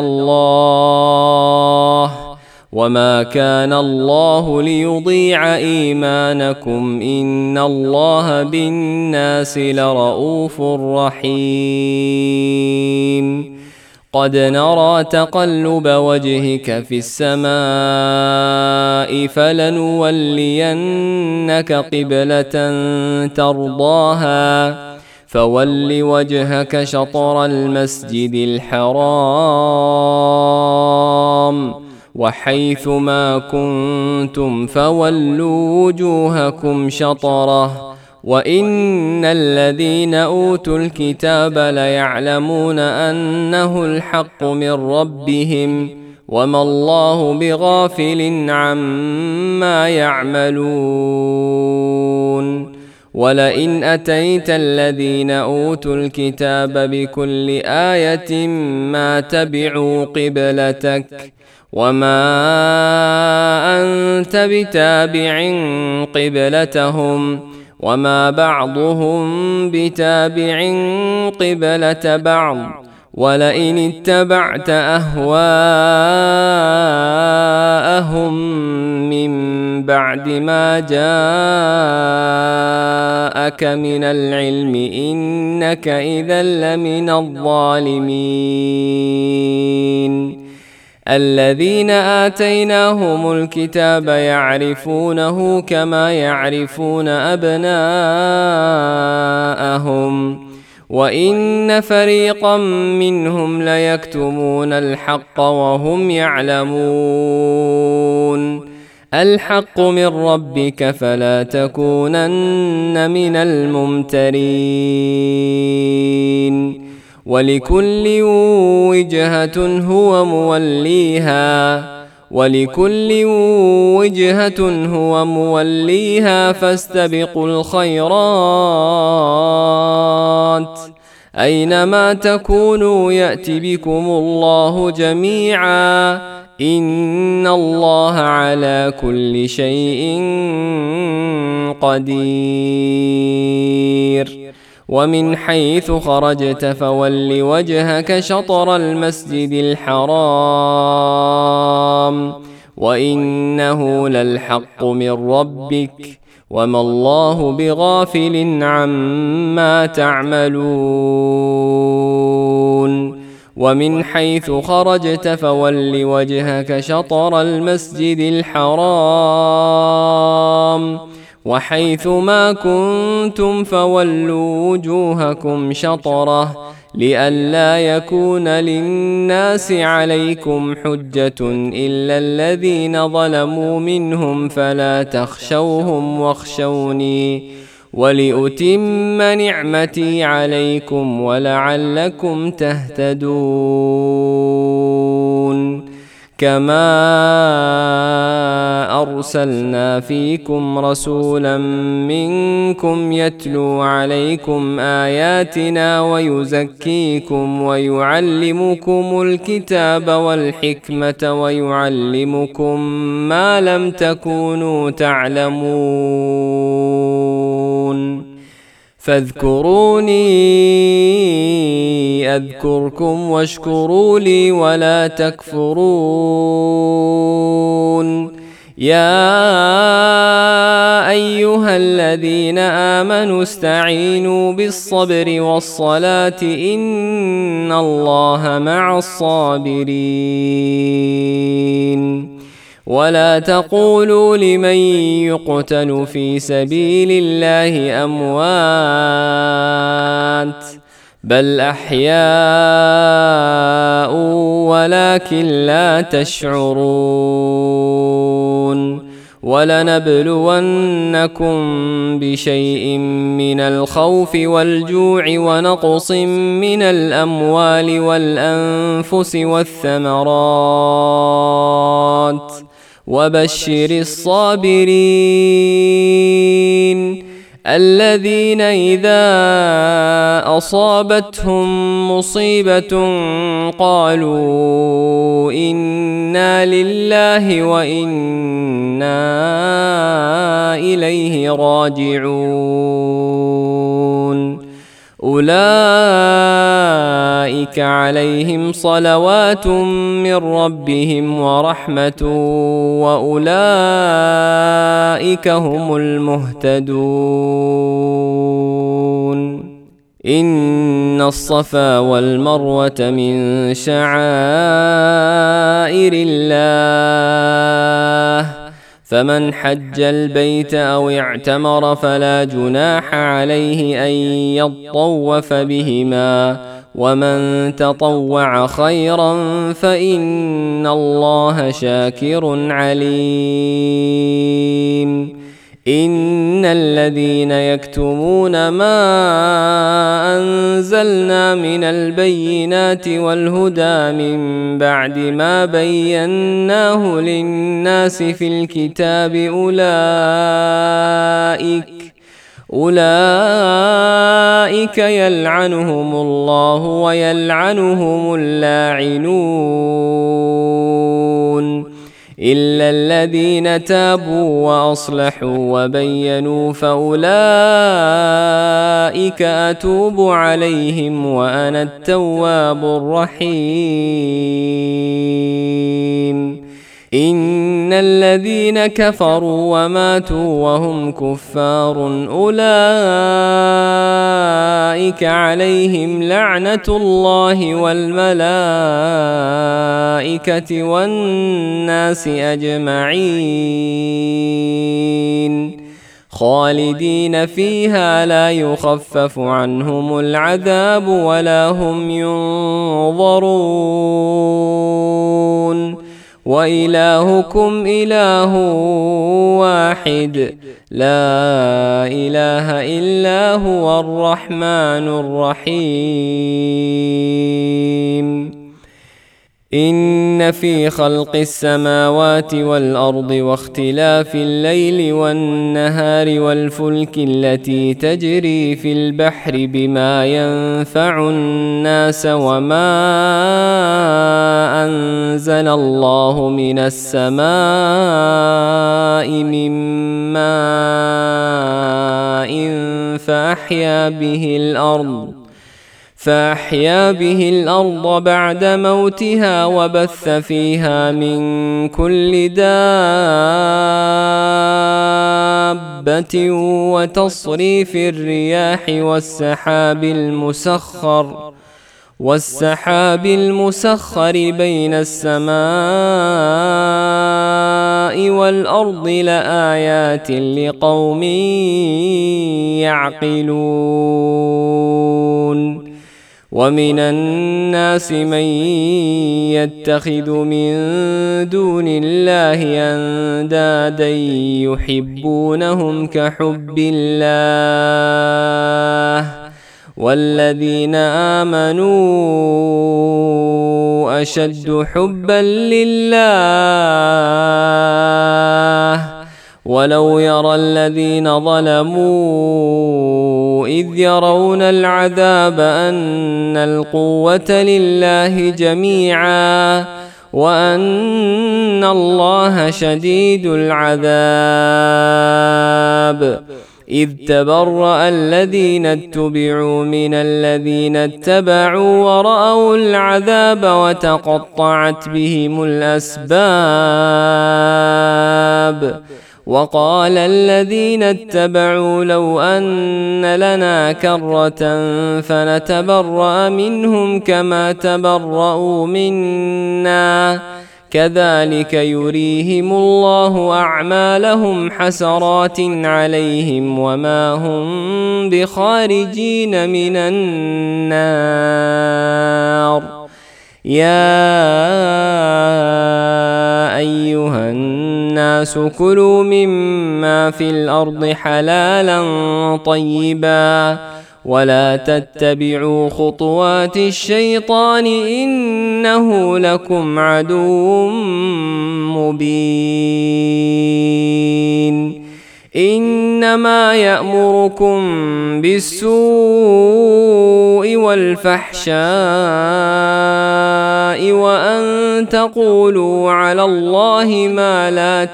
الله وما كان الله ليضيع إيمانكم إن الله بالناس لرؤوف رحيم قد نرى تقلب وجهك في السماء فلنولينك قبلة ترضاها فول وجهك شطر المسجد الحرام وحيث ما كنتم فولوا وجوهكم شطره وإن الذين أوتوا الكتاب ليعلمون أنه الحق من ربهم وما الله بغافل عما يعملون ولئن أتيت الذين أوتوا الكتاب بكل آية ما تبعوا قبلتك وما أنت بتابع قبلتهم وما بعضهم بتابع قبلة بعض ولئن اتبعت أهواءهم من بعد ما جاءك من العلم إنك إذا لمن الظالمين الذين آتيناهم الكتاب يعرفونه كما يعرفون أبناءهم وإن فريقا منهم ليكتمون الحق وهم يعلمون الحق من ربك فلا تكونن من الممترين ولكل وجهة هو موليها فاستبقوا الخيرات أينما تكونوا يأت بكم الله جميعا إن الله على كل شيء قدير. ومن حيث خرجت فول وجهك شطر المسجد الحرام وإنه للحق من ربك وما الله بغافل عما تعملون. ومن حيث خرجت فول وجهك شطر المسجد الحرام وحيث ما كنتم فولوا وجوهكم شطره لئلا يكون للناس عليكم حجة إلا الذين ظلموا منهم فلا تخشوهم واخشوني ولأتم نعمتي عليكم ولعلكم تهتدون. كما أرسلنا فيكم رسولا منكم يتلو عليكم آياتنا ويزكيكم ويعلمكم الكتاب والحكمة ويعلمكم ما لم تكونوا تعلمون فاذكروني أذكركم واشكروا لي ولا تكفرون. يا أيها الذين آمنوا استعينوا بالصبر والصلاة إن الله مع الصابرين. ولا تقولوا لمن يقتل في سبيل الله أموات بل أحياء ولكن لا تشعرون. ولنبلونكم بشيء من الخوف والجوع ونقص من الأموال والأنفس والثمرات وبشر الصابرين الذين إذا أصابتهم مصيبة قالوا إنا لله وإنا إليه راجعون. أولئك عليهم صلوات من ربهم ورحمة وأولئك هم المهتدون. إن الصفا والمروة من شعائر الله فمن حج البيت أو اعتمر فلا جناح عليه أن يطوف بهما ومن تطوع خيرا فإن الله شاكر عليم. إن الذين يكتمون ما أنزلنا من البينات والهدى من بعد ما بيناه للناس في الكتاب أولئك يلعنهم الله ويلعنهم اللاعنون إلا الذين تابوا وأصلحوا وبينوا فأولئك أتوب عليهم وأنا التواب الرحيم. إن الذين كفروا وماتوا وهم كفار أولئك عليهم لعنة الله والملائكة والناس أجمعين خالدين فيها لا يخفف عنهم العذاب ولا هم ينظرون. وإلهكم إله واحد لا إله إلا هو الرحمن الرحيم. إن في خلق السماوات والأرض واختلاف الليل والنهار والفلك التي تجري في البحر بما ينفع الناس وما أنزل الله من السماء من ماء فأحيا به الأرض بعد موتها وبث فيها من كل دابة وتصريف الرياح والسحاب المسخر بين السماء والأرض لآيات لقوم يعقلون ومن الناس من يتخذ من دون الله أندادا يحبونهم كحب الله والذين آمنوا أشد حبا لله ولو يرى الذين ظلموا إذ يرون العذاب أن القوة لله جميعا وأن الله شديد العذاب إذ تبرأ الذين اتبعوا من الذين اتبعوا ورأوا العذاب وتقطعت بهم الأسباب وقال الذين اتبعوا لو أن لنا كرة فنتبرأ منهم كما تبرأوا منا كذلك يريهم الله أعمالهم حسرات عليهم وما هم بخارجين من النار يا أيها الناس كلوا مما في الأرض حلالا طيبا ولا تتبعوا خطوات الشيطان إنه لكم عدو مبين إنما يأمركم بالسوء والفحشاء وأن تقولوا على الله ما لا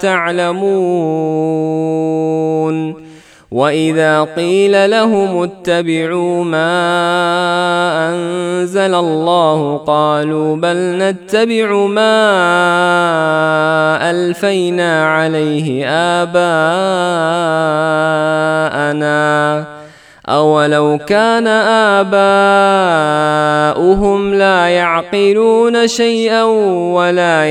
تعلمون وإذا قيل لهم اتبعوا ما أنزل الله قالوا بل نتبع ما ألفينا عليه آباءنا أولو كان آباؤهم لا يعقلون شيئا ولا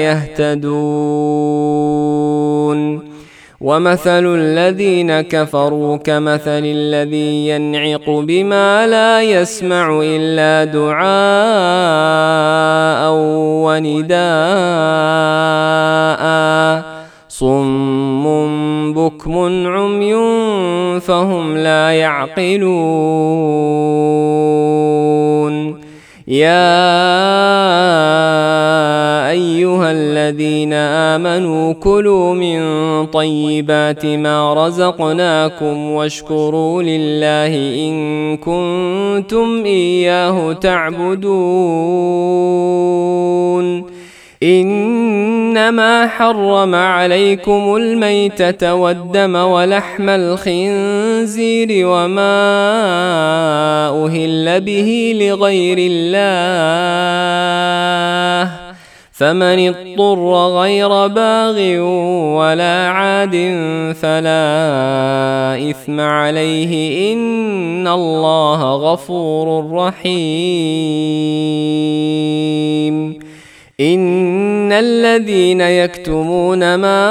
يهتدون ومثل الذين كفروا كمثل الذي ينعق بما لا يسمع إلا دعاء ونداء صم بكم عمي فهم لا يعقلون يا أيها الذين آمنوا كلوا من طيبات ما رزقناكم واشكروا لله إن كنتم إياه تعبدون إنما حرم عليكم الميتة والدم ولحم الخنزير وما أهل به لغير الله فمن اضطر غير باغ ولا عاد فلا إثم عليه إن الله غفور رحيم إن الذين يكتمون ما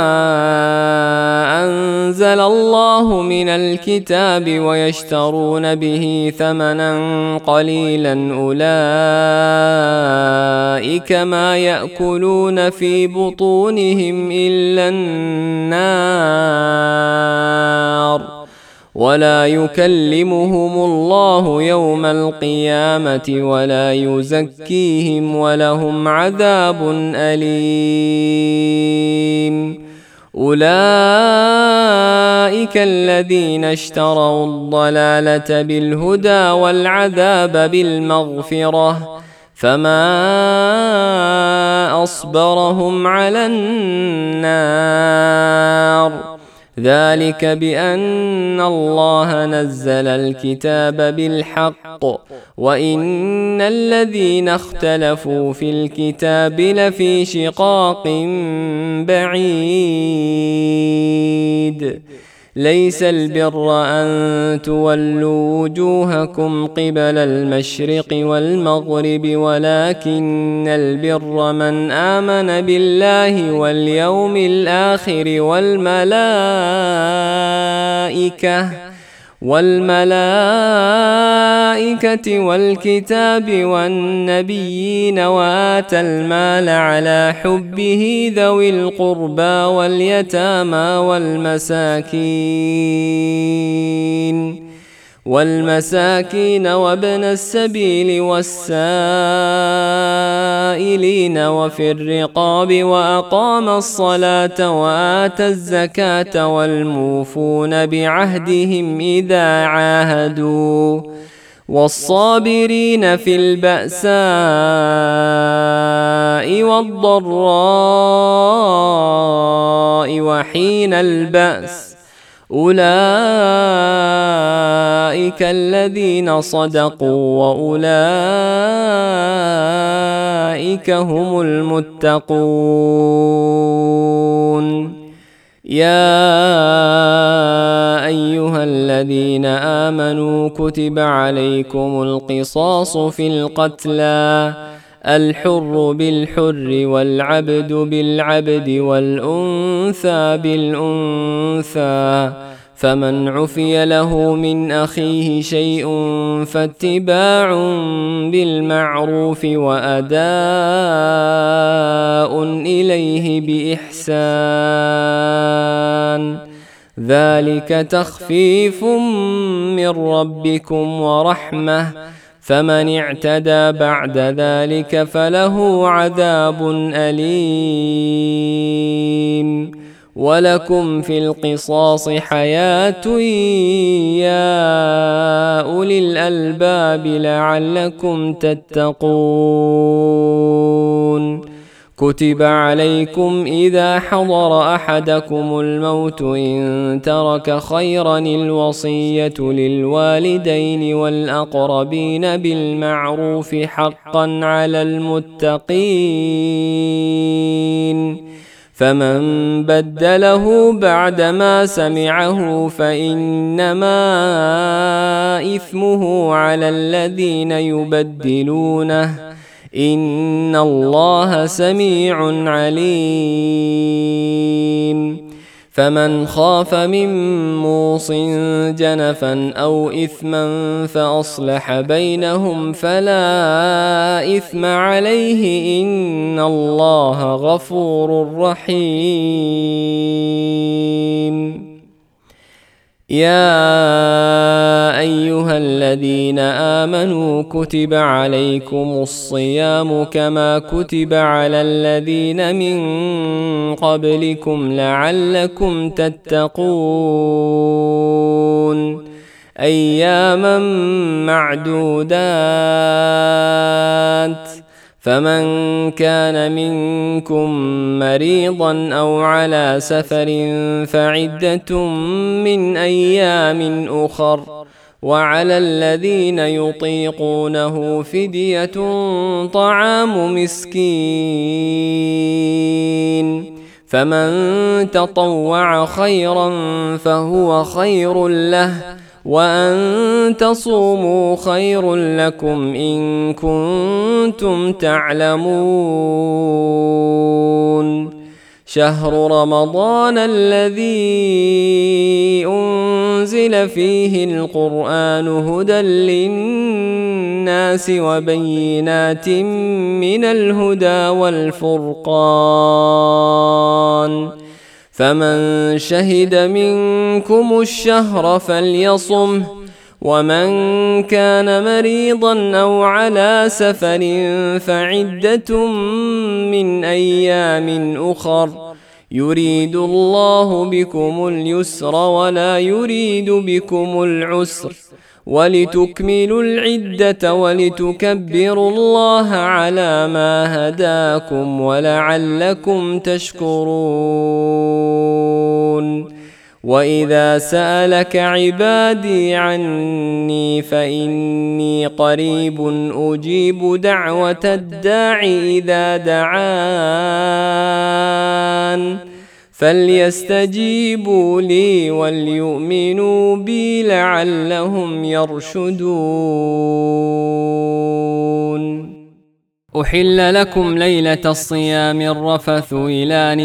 أنزل الله من الكتاب ويشترون به ثمنا قليلا أولئك ما يأكلون في بطونهم إلا النار ولا يكلمهم الله يوم القيامة ولا يزكيهم ولهم عذاب أليم. أولئك الذين اشتروا الضلالة بالهدى والعذاب بالمغفرة فما أصبرهم على النار ذلك بأن الله نزل الكتاب بالحق وإن الذين اختلفوا في الكتاب لفي شقاق بعيد. ليس البر أن تولوا وجوهكم قبل المشرق والمغرب ولكن البر من آمن بالله واليوم الآخر والملائكة والكتاب والنبيين وآتى المال على حبه ذوي القربى واليتامى والمساكين وابن السبيل والسائلين وفي الرقاب وأقام الصلاة وآتى الزكاة والموفون بعهدهم إذا عاهدوا والصابرين في البأساء والضراء وحين البأس أولئك الذين صدقوا وأولئك هم المتقون. يا أيها الذين آمنوا كتب عليكم القصاص في القتلى الحر بالحر والعبد بالعبد والأنثى بالأنثى فمن عفي له من أخيه شيء فاتباع بالمعروف وأداء إليه بإحسان ذلك تخفيف من ربكم ورحمة فمن اعتدى بعد ذلك فله عذاب أليم. ولكم في القصاص حياة يا أولي الألباب لعلكم تتقون. كتب عليكم إذا حضر أحدكم الموت إن ترك خيرا الوصية للوالدين والأقربين بالمعروف حقا على المتقين فمن بدله بعدما سمعه فإنما إثمه على الذين يبدلونه إن الله سميع عليم. فمن خاف من موص جنفا أو إثما فأصلح بينهم فلا إثم عليه إن الله غفور رحيم. يا أيها الذين آمنوا كتب عليكم الصيام كما كتب على الذين من قبلكم لعلكم تتقون. أياما معدودات فمن كان منكم مريضا أو على سفر فعدة من أيام أخر وعلى الذين يطيقونه فدية طعام مسكين فمن تطوع خيرا فهو خير له وأن تصوموا خير لكم إن كنتم تعلمون. شهر رمضان الذي أنزل فيه القرآن هدى للناس وبينات من الهدى والفرقان فمن شهد منكم الشهر فليصمه، ومن كان مريضا أو على سفر فعدة من أيام أخر، يريد الله بكم اليسر ولا يريد بكم العسر، ولتكملوا العدة ولتكبروا الله على ما هداكم ولعلكم تشكرون. وإذا سألك عبادي عني فإني قريب أجيب دعوة الداع إذا دعان، فليستجيبوا لي وليؤمنوا بي لعلهم يرشدون. أحل لكم ليلة الصيام الرفث إلى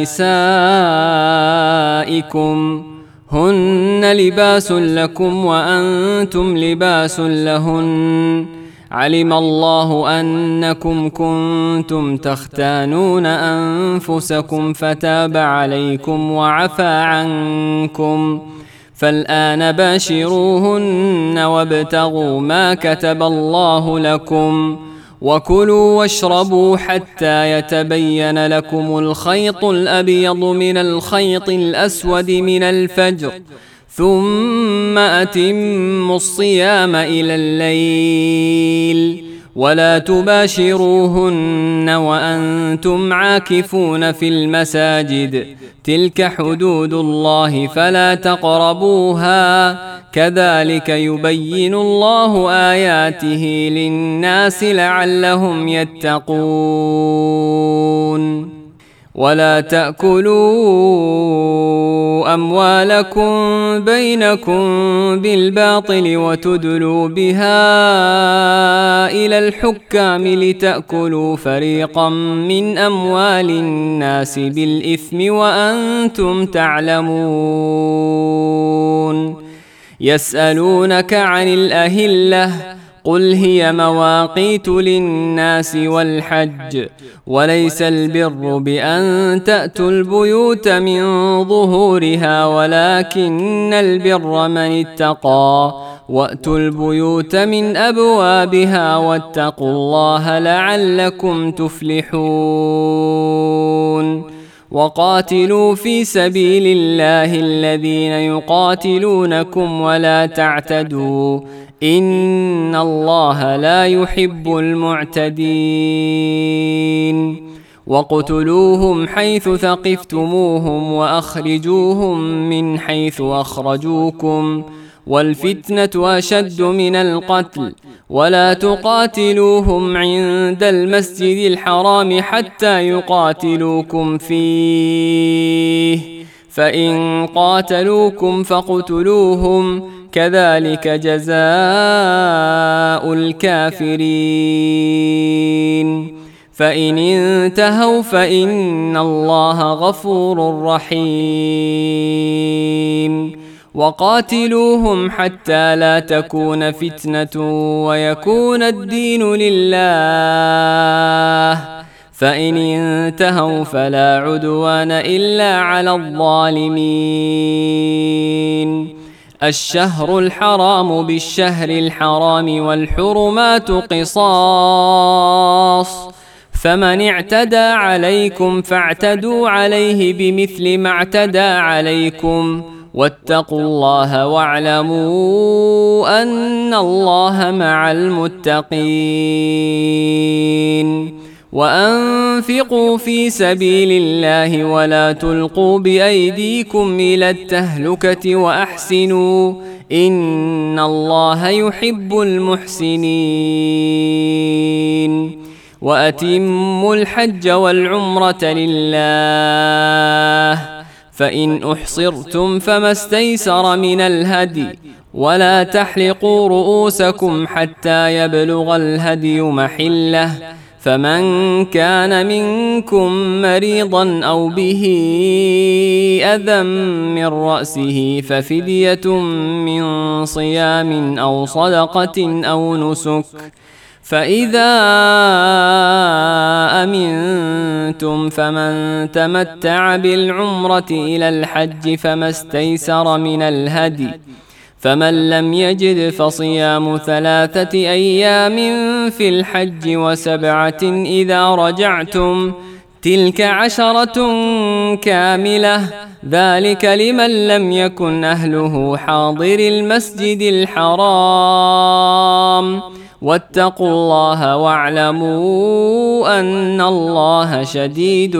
نسائكم، هن لباس لكم وأنتم لباس لهن، علم الله أنكم كنتم تختانون أنفسكم فتاب عليكم وعفى عنكم، فالآن باشروهن وابتغوا ما كتب الله لكم، وكلوا واشربوا حتى يتبين لكم الخيط الأبيض من الخيط الأسود من الفجر، ثم أتموا الصيام إلى الليل، ولا تباشروهن وأنتم عاكفون في المساجد، تلك حدود الله فلا تقربوها، كذلك يبين الله آياته للناس لعلهم يتقون. ولا تأكلوا أموالكم بينكم بالباطل وتدلوا بها إلى الحكام لتأكلوا فريقا من أموال الناس بالإثم وأنتم تعلمون. يسألونك عن الأهلة، قل هي مواقيت للناس والحج، وليس البر بأن تأتوا البيوت من ظهورها، ولكن البر من اتقى، وأتوا البيوت من أبوابها، واتقوا الله لعلكم تفلحون. وقاتلوا في سبيل الله الذين يقاتلونكم ولا تعتدوا، إن الله لا يحب المعتدين. وقتلوهم حيث ثقفتموهم وأخرجوهم من حيث أخرجوكم، والفتنة أشد من القتل، ولا تقاتلوهم عند المسجد الحرام حتى يقاتلوكم فيه، فإن قاتلوكم فاقتلوهم، كذلك جزاء الكافرين. فإن انتهوا فإن الله غفور رحيم. وقاتلوهم حتى لا تكون فتنة ويكون الدين لله، فإن انتهوا فلا عدوان إلا على الظالمين. الشهر الحرام بالشهر الحرام والحرمات قصاص، فمن اعتدى عليكم فاعتدوا عليه بمثل ما اعتدى عليكم، واتقوا الله واعلموا أن الله مع المتقين. وأنفقوا في سبيل الله ولا تلقوا بأيديكم إلى التهلكة وأحسنوا، إن الله يحب المحسنين. وأتموا الحج والعمرة لله، فإن أحصرتم فما استيسر من الهدي، ولا تحلقوا رؤوسكم حتى يبلغ الهدي محله، فمن كان منكم مريضا أو به أذى من رأسه ففدية من صيام أو صدقة أو نسك، فإذا أحسنتم فمن تمتع بالعمرة إلى الحج فما استيسر من الهدي فمن لم يجد فصيام 3 أيام في الحج و7 إذا رجعتم تلك 10 كاملة ذلك لمن لم يكن أهله حاضر المسجد الحرام واتقوا الله واعلموا أن الله شديد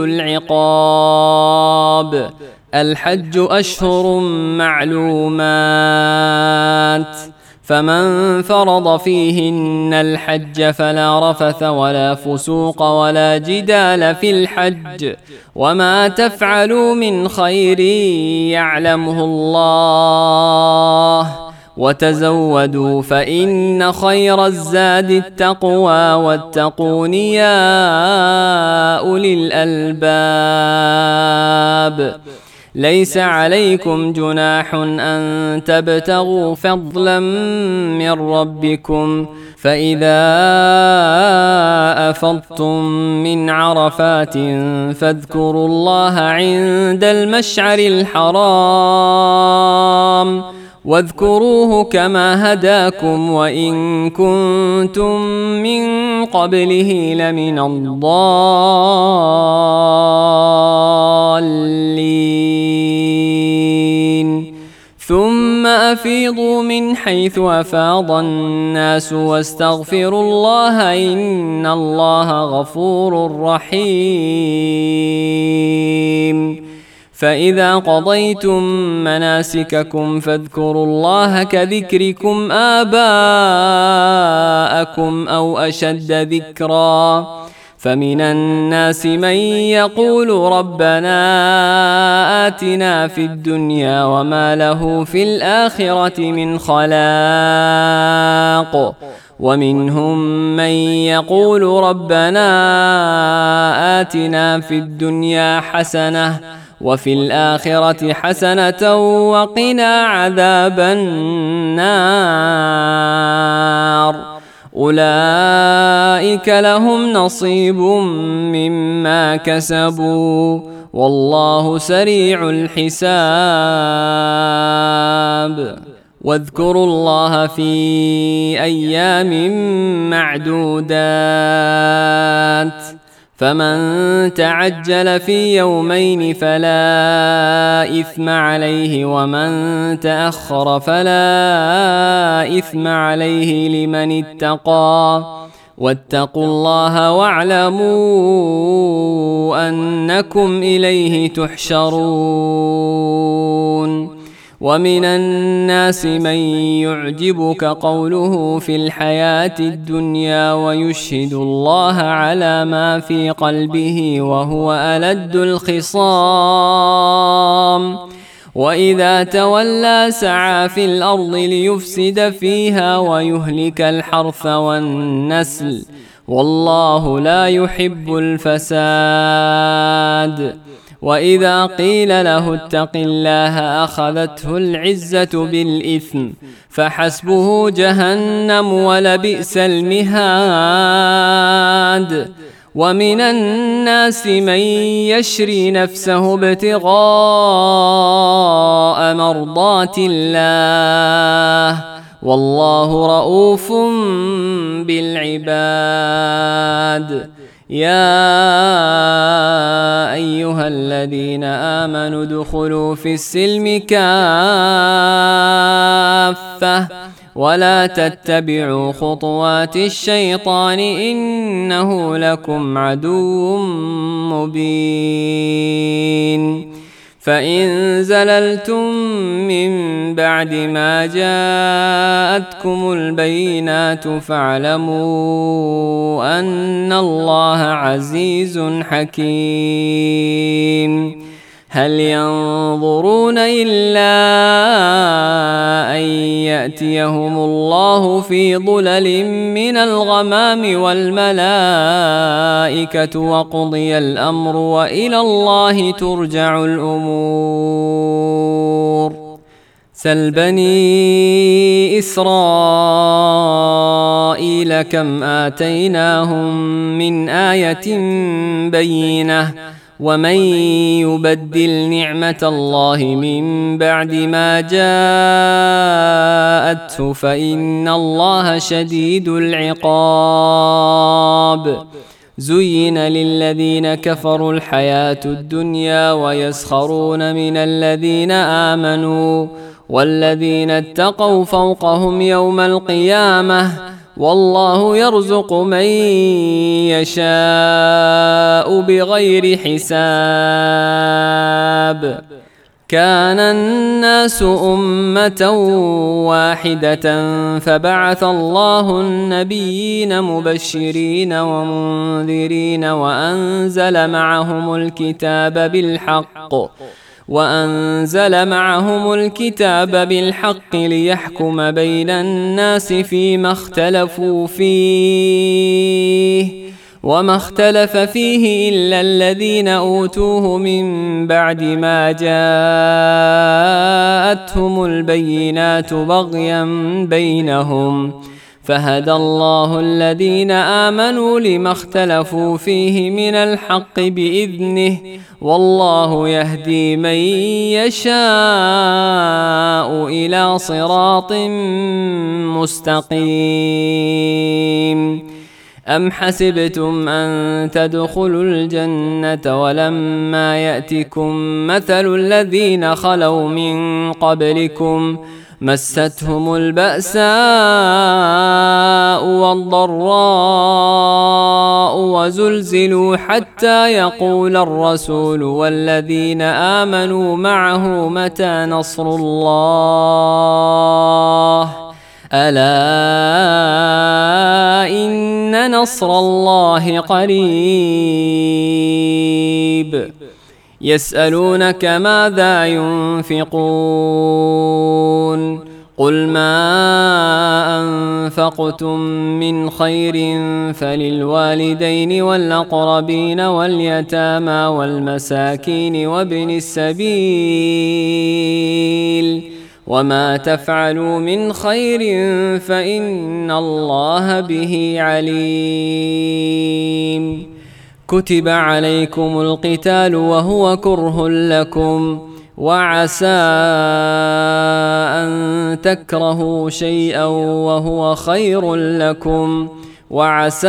العقاب. الحج أشهر معلومات فمن فرض فيهن الحج فلا رفث ولا فسوق ولا جدال في الحج وما تفعلوا من خير يعلمه الله وتزودوا فإن خير الزاد التقوى واتقون يا أولي الألباب. ليس عليكم جناح أن تبتغوا فضلا من ربكم فإذا أفضتم من عرفات فاذكروا الله عند المشعر الحرام واذكروه كما هداكم وإن كنتم من قبله لمن الضالين. ثم أفيضوا من حيث أفاض الناس واستغفروا الله إن الله غفور رحيم. فإذا قضيتم مناسككم فاذكروا الله كذكركم آباءكم أو أشد ذكرا فمن الناس من يقول ربنا آتنا في الدنيا وما له في الآخرة من خلاق ومنهم من يقول ربنا آتنا في الدنيا حسنة وفي الآخرة حسنة وقنا عذاب النار. أولئك لهم نصيب مما كسبوا والله سريع الحساب. واذكروا الله في أيام معدودات فمن تعجل في يومين فلا إثم عليه ومن تأخر فلا إثم عليه لمن اتقى واتقوا الله واعلموا أنكم إليه تحشرون. ومن الناس من يعجبك قوله في الحياة الدنيا ويشهد الله على ما في قلبه وهو ألد الخصام وإذا تولى سعى في الأرض ليفسد فيها ويهلك الحرث والنسل والله لا يحب الفساد. وإذا قيل له اتق الله أخذته العزة بالإثم فحسبه جهنم ولبئس المهاد. ومن الناس من يشري نفسه ابتغاء مرضات الله والله رؤوف بالعباد. يا أيها الذين آمنوا ادخلوا في السلم كافة ولا تتبعوا خطوات الشيطان إنه لكم عدو مبين. فإن زللتم من بعد ما جاءتكم البينات فاعلموا أن الله عزيز حكيم. هل ينظرون إلا أن يأتيهم الله في ظلل من الغمام والملائكة وقضي الأمر وإلى الله ترجع الأمور. سل بني إسرائيل كم آتيناهم من آية بينة ومن يبدل نعمة الله من بعد ما جاءته فإن الله شديد العقاب. زين للذين كفروا الحياة الدنيا ويسخرون من الذين آمنوا والذين اتقوا فوقهم يوم القيامة والله يرزق من يشاء بغير حساب. كان الناس أمة واحدة فبعث الله النبيين مبشرين ومنذرين وأنزل معهم الكتاب بالحق ليحكم بين الناس فيما اختلفوا فيه وما اختلف فيه إلا الذين أوتوه من بعد ما جاءتهم البينات بغيا بينهم فهدى الله الذين آمنوا لما اختلفوا فيه من الحق بإذنه والله يهدي من يشاء إلى صراط مستقيم. أم حسبتم أن تدخلوا الجنة ولما يأتكم مثل الذين خلوا من قبلكم مستهم البأساء والضراء وزلزلوا حتى يقول الرسول والذين آمنوا معه متى نصر الله ألا إن نصر الله قريب. يسألونك ماذا ينفقون قل ما أنفقتم من خير فللوالدين والأقربين واليتامى والمساكين وابن السبيل وما تفعلوا من خير فإن الله به عليم. كتب عليكم القتال وهو كره لكم وعسى أن تكرهوا شيئا وهو خير لكم وعسى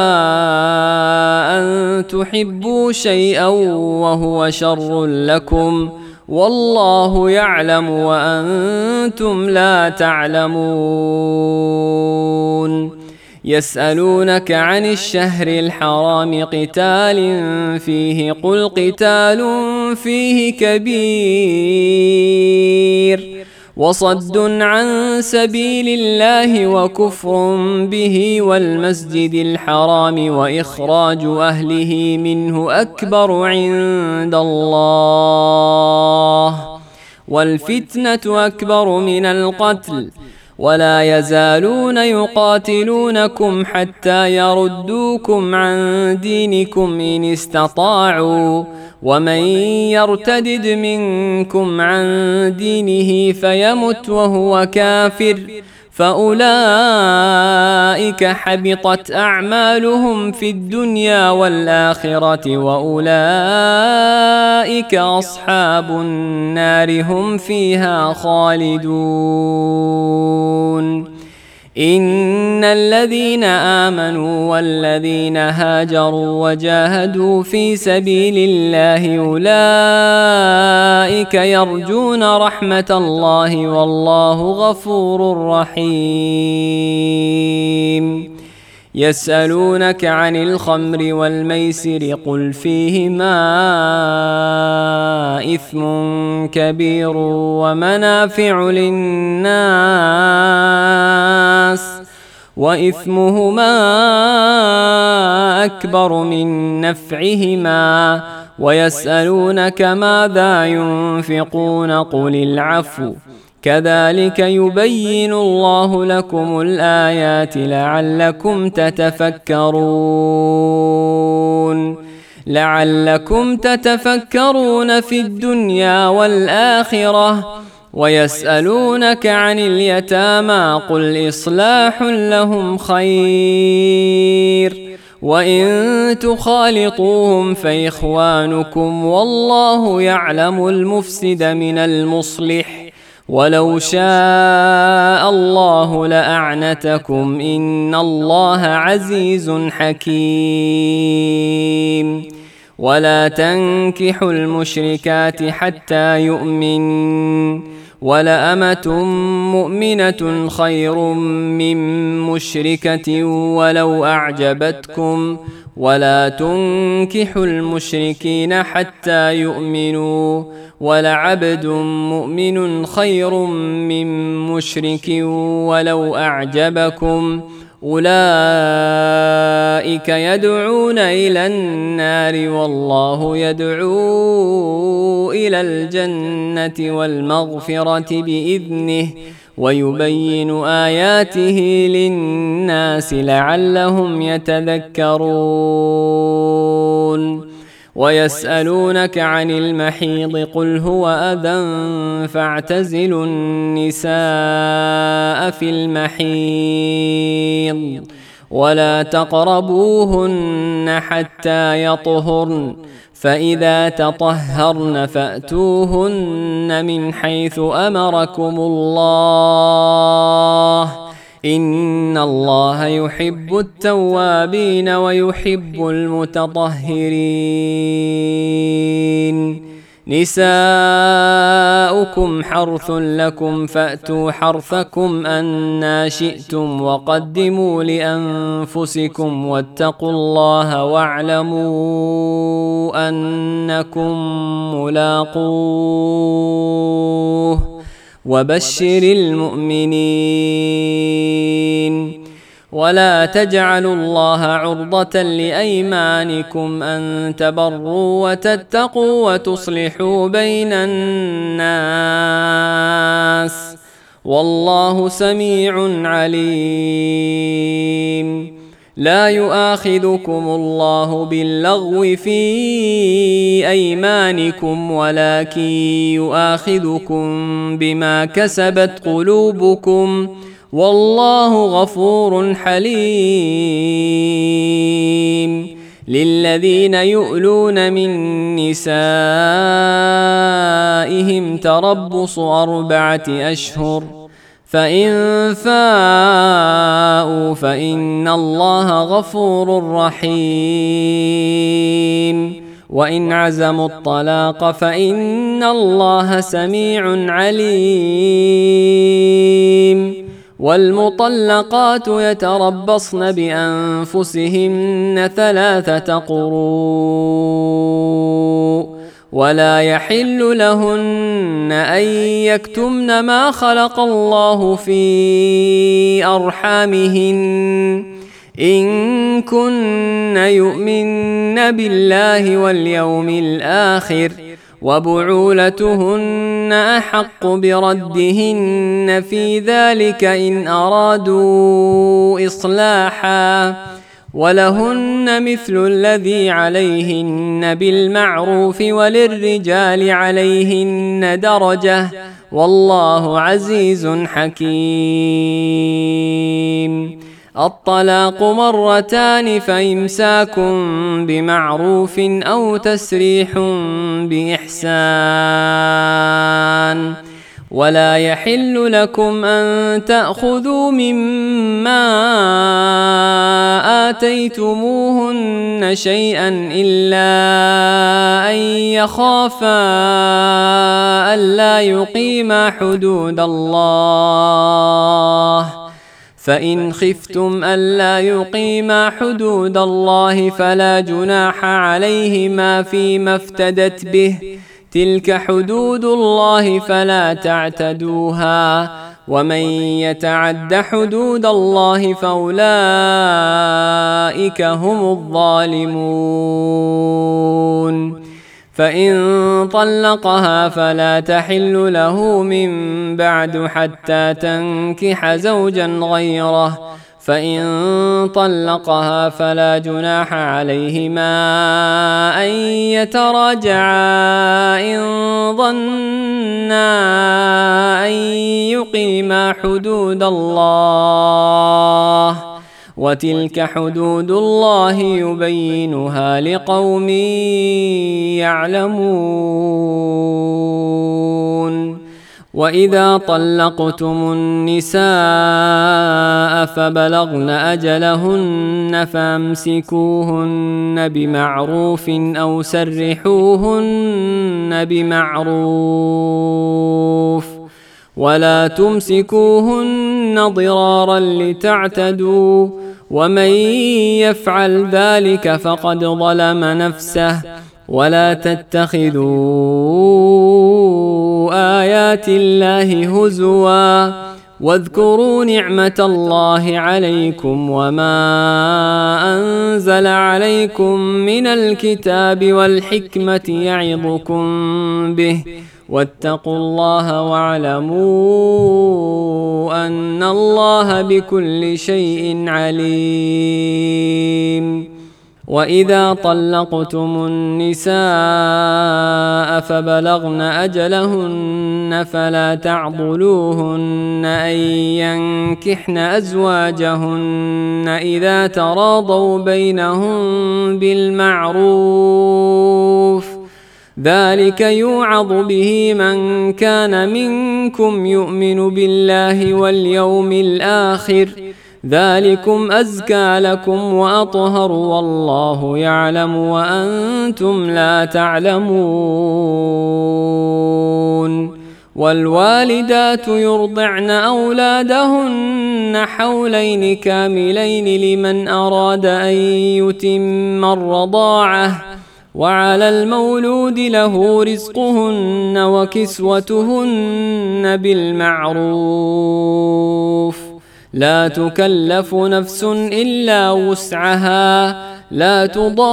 أن تحبوا شيئا وهو شر لكم والله يعلم وأنتم لا تعلمون. يسألونك عن الشهر الحرام قتال فيه قل قتال فيه كبير وصد عن سبيل الله وكفر به والمسجد الحرام وإخراج أهله منه أكبر عند الله والفتنة أكبر من القتل ولا يزالون يقاتلونكم حتى يردوكم عن دينكم إن استطاعوا ومن يرتدد منكم عن دينه فيمت وهو كافر فأولئك حبطت أعمالهم في الدنيا والآخرة وأولئك أصحاب النار هم فيها خالدون. إن الذين آمنوا والذين هاجروا وجاهدوا في سبيل الله أولئك يرجون رحمة الله والله غفور رحيم. يسألونك عن الخمر والميسر قل فيهما إثم كبير ومنافع للناس وإثمهما أكبر من نفعهما ويسألونك ماذا ينفقون قل العفو كذلك يبين الله لكم الآيات لعلكم تتفكرون في الدنيا والآخرة ويسألونك عن اليتامى قل إصلاح لهم خير وإن تخالطوهم فإخوانكم والله يعلم المفسد من المصلح ولو شاء الله لأعنتكم إن الله عزيز حكيم. ولا تنكحوا المشركات حتى يؤمن ولأمة مؤمنة خير من مشركة ولو أعجبتكم ولا تنكحوا المشركين حتى يؤمنوا ولعبد مؤمن خير من مشرك ولو أعجبكم أولئك يدعون إلى النار والله يدعو إلى الجنة والمغفرة بإذنه ويبين آياته للناس لعلهم يتذكرون. ويسألونك عن المحيض قل هو أذى فاعتزلوا النساء في المحيض ولا تقربوهن حتى يطهرن فإذا تطهرن فأتوهن من حيث أمركم الله إن الله يحب التوابين ويحب المتطهرين. نساؤكم حرث لكم فأتوا حرثكم أنا شئتم وقدموا لأنفسكم واتقوا الله واعلموا أنكم ملاقوه وبشر المؤمنين. ولا تجعلوا الله عرضة لأيمانكم أن تبروا وتتقوا وتصلحوا بين الناس والله سميع عليم. لا يؤاخذكم الله باللغو في أيمانكم ولكن يؤاخذكم بما كسبت قلوبكم والله غفور حليم. للذين يؤلون من نسائهم تربص 4 أشهر فإن فاءوا فإن الله غفور رحيم. وإن عزموا الطلاق فإن الله سميع عليم. والمطلقات يتربصن بأنفسهن 3 قروء ولا يحل لهن أن يكتمن ما خلق الله في أرحامهن إن كن يؤمن بالله واليوم الآخر وبعولتهن أحق بردهن في ذلك إن أرادوا إصلاحا ولهن مثل الذي عليهن بالمعروف وللرجال عليهن درجة والله عزيز حكيم. الطلاق 2 فإمساك بمعروف أو تسريح بإحسان. ولا يحل لكم أن تأخذوا مما آتيتموهن شيئا إلا أن يخافا ألا يقيما حدود الله فإن خفتم ألا يقيما حدود الله فلا جناح عليهما فيما افتدت به تلك حدود الله فلا تعتدوها ومن يتعد حدود الله فأولئك هم الظالمون. فإن طلقها فلا تحل له من بعد حتى تنكح زوجا غيره فإن طلقها فلا جناح عليهما أن يتراجعا إن ظنا أن يقيما حدود الله، وتلك حدود الله يبينها لقوم يعلمون. وإذا طلقتم النساء فبلغن أجلهن فامسكوهن بمعروف أو سرحوهن بمعروف، ولا تمسكوهن ضرارا لتعتدوا، ومن يفعل ذلك فقد ظلم نفسه. ولا تتخذوا آيات الله هزوا، واذكروا نعمة الله عليكم وما أنزل عليكم من الكتاب والحكمة يعظكم به، واتقوا الله واعلموا أن الله بكل شيء عليم. وإذا طلقتم النساء فبلغن أجلهن فلا تعضلوهن أن ينكحن أزواجهن إذا تراضوا بينهم بالمعروف، ذلك يوعظ به من كان منكم يؤمن بالله واليوم الآخر، ذلكم أزكى لكم وأطهر، والله يعلم وأنتم لا تعلمون. والوالدات يرضعن أولادهن حولين كاملين لمن أراد أن يتم الرضاعة، وعلى المولود له رزقهن وكسوتهن بالمعروف، لا تكلف نفس إلا وسعها، لا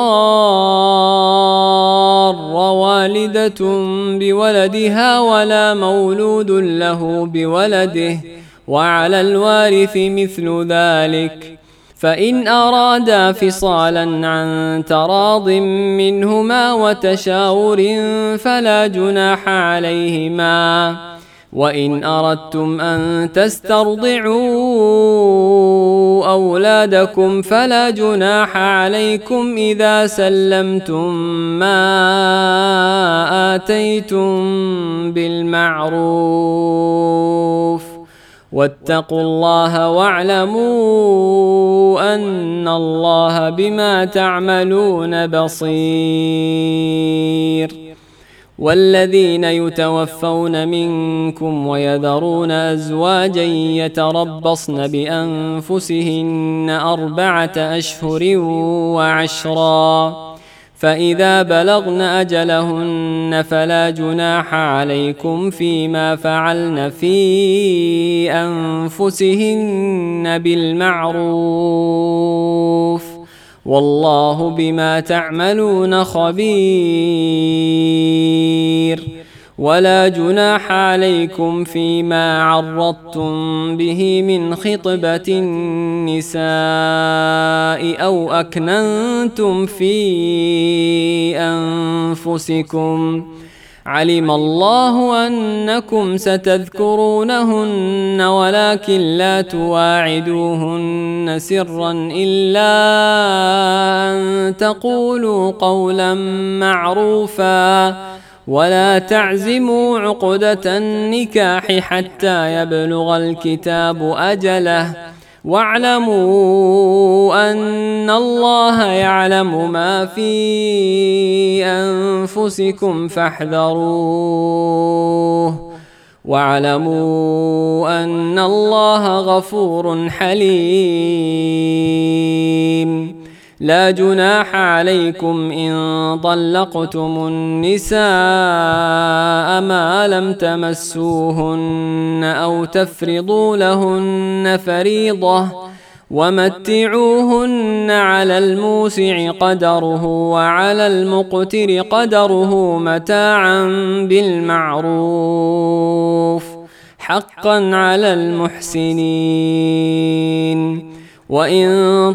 تضار والدة بولدها ولا مولود له بولده، وعلى الوارث مثل ذلك، فإن أرادا فصالا عن تراض منهما وتشاور فلا جناح عليهما. وإن أردتم أن تسترضعوا أولادكم فلا جناح عليكم إذا سلمتم ما آتيتم بالمعروف، واتقوا الله واعلموا أن الله بما تعملون بصير. والذين يتوفون منكم ويذرون أزواجا يتربصن بأنفسهن 4 أشهر و10، فإذا بلغن أجلهن فلا جناح عليكم فيما فعلن في أنفسهن بالمعروف، والله بما تعملون خبير. ولا جناح عليكم فيما عرضتم به من خطبة النساء أو أكننتم في أنفسكم، علم الله أنكم ستذكرونهن ولكن لا تواعدوهن سرا إلا أن تقولوا قولا معروفا، ولا تعزموا عقدة النكاح حتى يبلغ الكتاب أجله، واعلموا أن الله يعلم ما في أنفسكم فاحذروه، واعلموا أن الله غفور حليم. لا جناح عليكم إن طلقتم النساء ما لم تمسوهن أو تفرضوا لهن فريضة، ومتعوهن على الموسع قدره وعلى المقتر قدره متاعا بالمعروف، حقا على المحسنين. وإن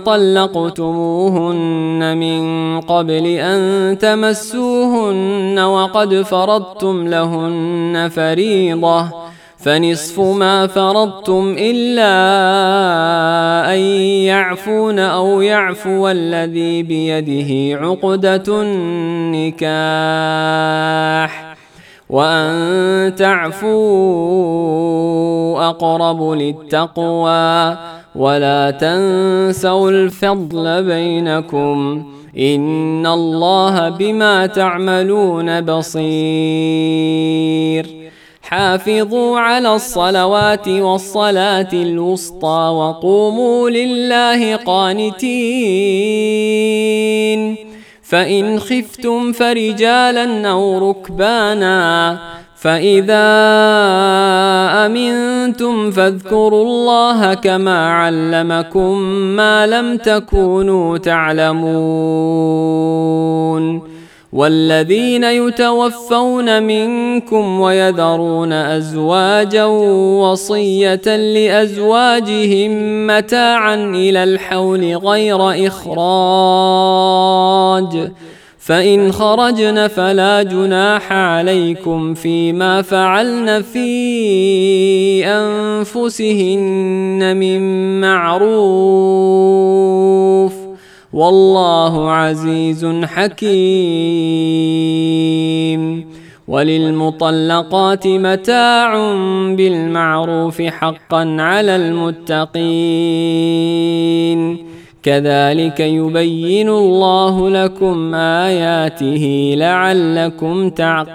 طلقتموهن من قبل أن تمسوهن وقد فرضتم لهن فريضة فنصف ما فرضتم إلا أن يعفون أو يعفو الذي بيده عقدة النكاح وأن تعفوا أقرب للتقوى ولا تنسوا الفضل بينكم إن الله بما تعملون بصير حافظوا على الصلوات والصلاة الوسطى وقوموا لله قانتين فإن خفتم فرجالا أو ركبانا فإذا أمنتم فاذكروا الله كما علمكم ما لم تكونوا تعلمون والذين يتوفون منكم ويذرون أزواجا وصية لأزواجهم متاعا إلى الحول غير إخراج فإن خرجن فلا جناح عليكم فيما فعلن في أنفسهن من معروف والله عزيز حكيم وللمطلقات متاع بالمعروف حقا على المتقين كذلك يبين الله لكم آياته لعلكم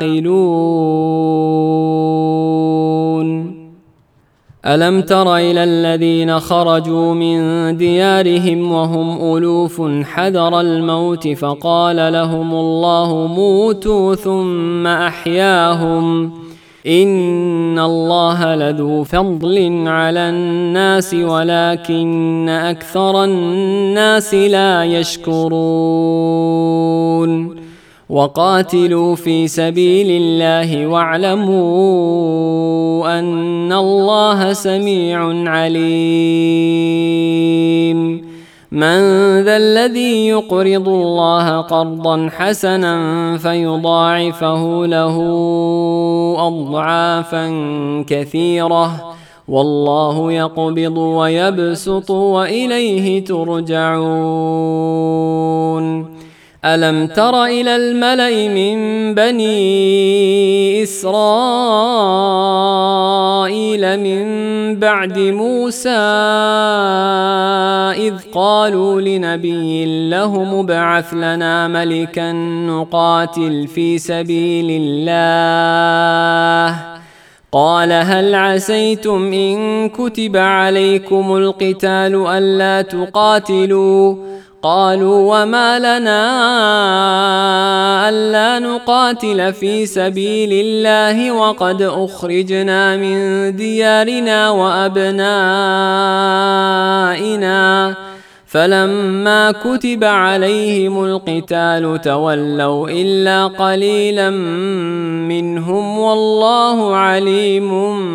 تعقلون ألم تر إلى الذين خرجوا من ديارهم وهم ألوف حذر الموت فقال لهم الله موتوا ثم أحياهم إن الله لذو فضل على الناس ولكن أكثر الناس لا يشكرون وقاتلوا في سبيل الله واعلموا أن الله سميع عليم من ذا الذي يقرض الله قرضا حسنا فيضاعفه له أضعافا كثيرة والله يقبض ويبسط وإليه ترجعون ألم تر إلى الملأ من بني إسرائيل من بعد موسى إذ قالوا لنبي له ابعث لنا ملكا نقاتل في سبيل الله قال هل عسيتم إن كتب عليكم القتال ألا تقاتلوا قالوا وما لنا ألا نقاتل في سبيل الله وقد أخرجنا من ديارنا وأبنائنا فلما كتب عليهم القتال تولوا إلا قليلا منهم والله عليم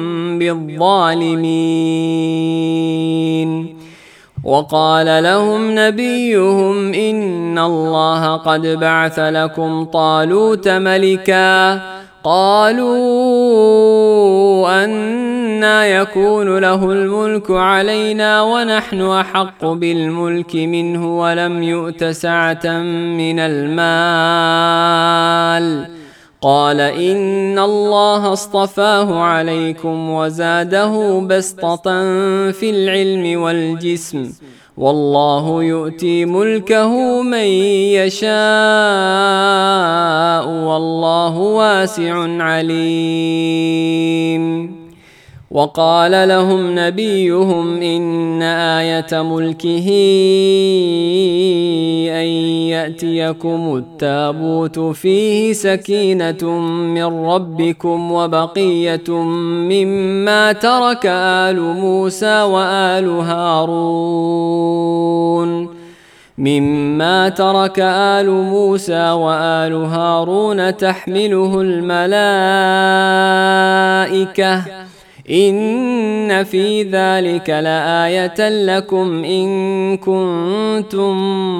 بالظالمين وقال لهم نبيهم إن الله قد بعث لكم طالوت ملكا قالوا أنى يكون له الملك علينا ونحن أحق بالملك منه ولم يؤت سعة من المال قال إن الله اصطفاه عليكم وزاده بسطة في العلم والجسم والله يؤتي ملكه من يشاء والله واسع عليم وقال لهم نبيهم إن آية ملكه أن يأتيكم التابوت فيه سكينة من ربكم وبقية مما ترك آل موسى وآل هارون تحمله الملائكة إن في ذلك لآية لكم إن كنتم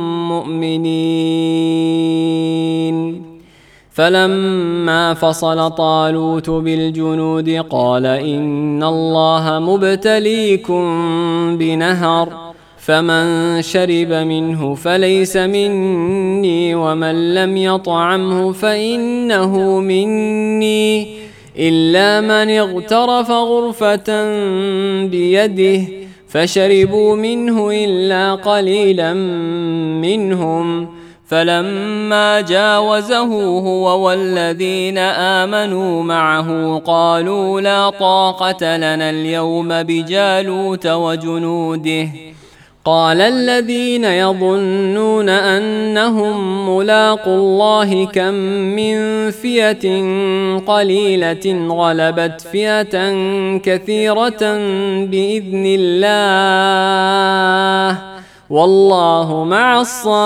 مؤمنين. فلما فصل طالوت بالجنود قال إن الله مبتليكم بنهر فمن شرب منه فليس مني ومن لم يطعمه فإنه مني إلا من اغترف غرفة بيده فشربوا منه إلا قليلا منهم. فلما جاوزه هو والذين آمنوا معه قالوا لا طاقة لنا اليوم بجالوت وجنوده. قال الذين يظنون أنهم ملاقوا الله كم من فئة قليلة غلبت فئة كثيرة بإذن الله والله مع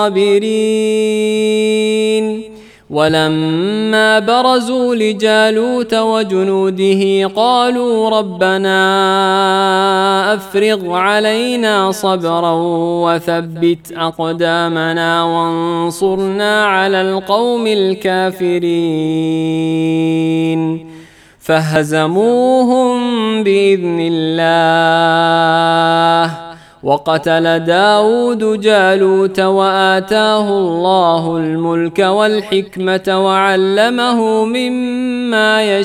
الصابرين. ولما برزوا لجالوت وجنوده قالوا ربنا أفرغ علينا صبرا وثبت أقدامنا وانصرنا على القوم الكافرين. فهزموهم بإذن الله وقتل داود جالوت وآتاه الله الملك والحكمة وعلمه مما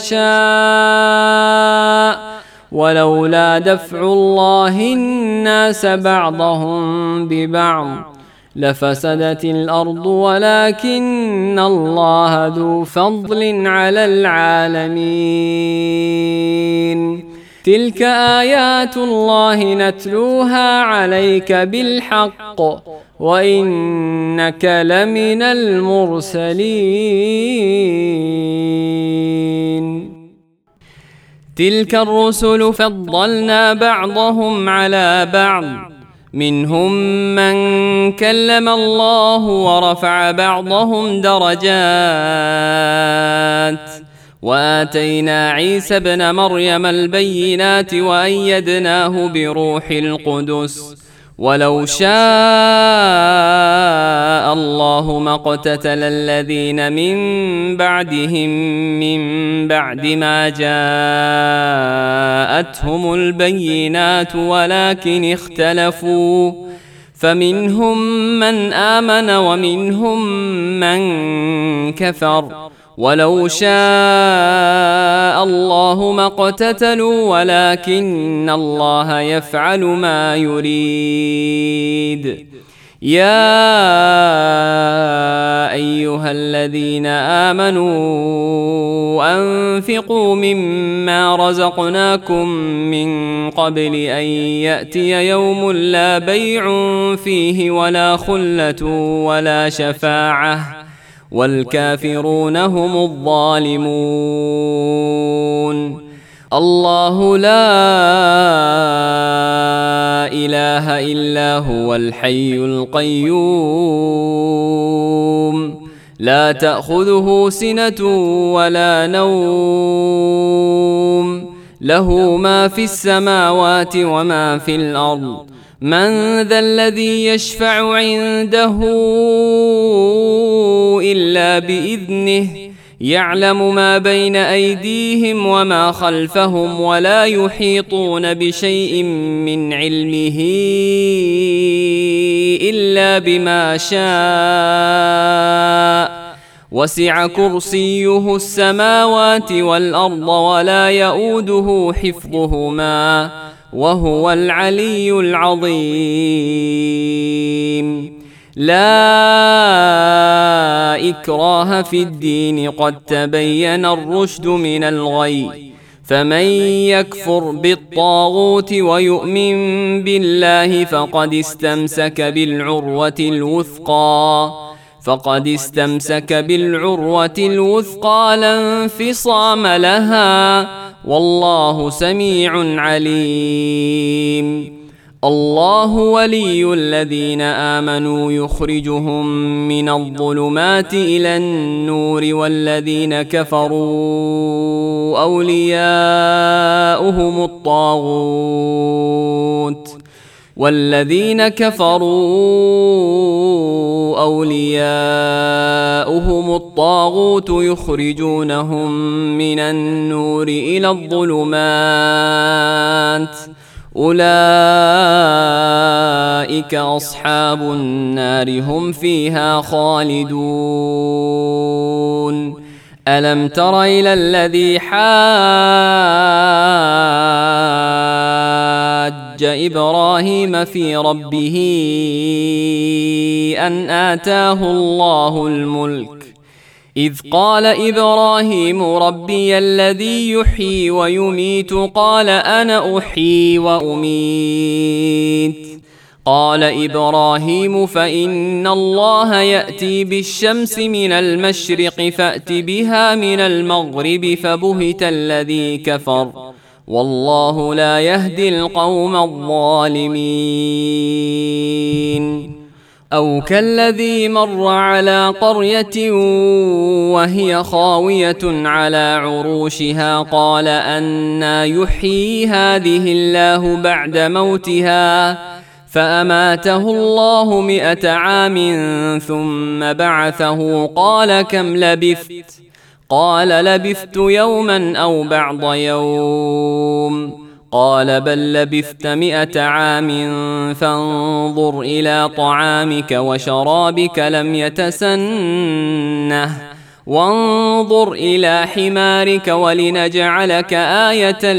يشاء ولولا دفع الله الناس بعضهم ببعض لفسدت الأرض ولكن الله ذو فضل على العالمين. تلك آيات الله نتلوها عليك بالحق وإنك لمن المرسلين. تلك الرسل فضلنا بعضهم على بعض منهم من كلم الله ورفع بعضهم درجات وآتينا عيسى ابن مريم البينات وأيدناه بروح القدس ولو شاء الله ما اقتتل الذين من بعدهم من بعد ما جاءتهم البينات ولكن اختلفوا فمنهم من آمن ومنهم من كفر ولو شاء الله ما اقتتلوا ولكن الله يفعل ما يريد. يا أيها الذين آمنوا أنفقوا مما رزقناكم من قبل أن يأتي يوم لا بيع فيه ولا خلة ولا شفاعة والكافرون هم الظالمون. الله لا إله إلا هو الحي القيوم لا تأخذه سنة ولا نوم له ما في السماوات وما في الأرض من ذا الذي يشفع عنده إلا بإذنه يعلم ما بين أيديهم وما خلفهم ولا يحيطون بشيء من علمه إلا بما شاء وسع كرسيه السماوات والأرض ولا يؤوده حفظهما وهو العلي العظيم. لا إكراه في الدين قد تبين الرشد من الغي فمن يكفر بالطاغوت ويؤمن بالله فقد استمسك بالعروة الوثقى لا انفصام لها والله سميع عليم. الله ولي الذين آمنوا يخرجهم من الظلمات إلى النور والذين كفروا أولياؤهم الطاغوت يخرجونهم من النور إلى الظلمات أولئك أصحاب النار هم فيها خالدون ألم تر إلى الذي حاج إبراهيم في ربه أن آتاه الله الملك إذ قال إبراهيم ربي الذي يحيي ويميت قال أنا أحيي وأميت قال إبراهيم فإن الله يأتي بالشمس من المشرق فأت بها من المغرب فبهت الذي كفر والله لا يهدي القوم الظالمين أو كالذي مر على قرية وهي خاوية على عروشها قال أنى يحيي هذه الله بعد موتها فأماته الله 100 عام ثم بعثه قال كم لبثت قال لبثت يوما أو بعض يوم قال بل لبثت 100 عام فانظر إلى طعامك وشرابك لم يتسنه وانظر إلى حمارك ولنجعلك آية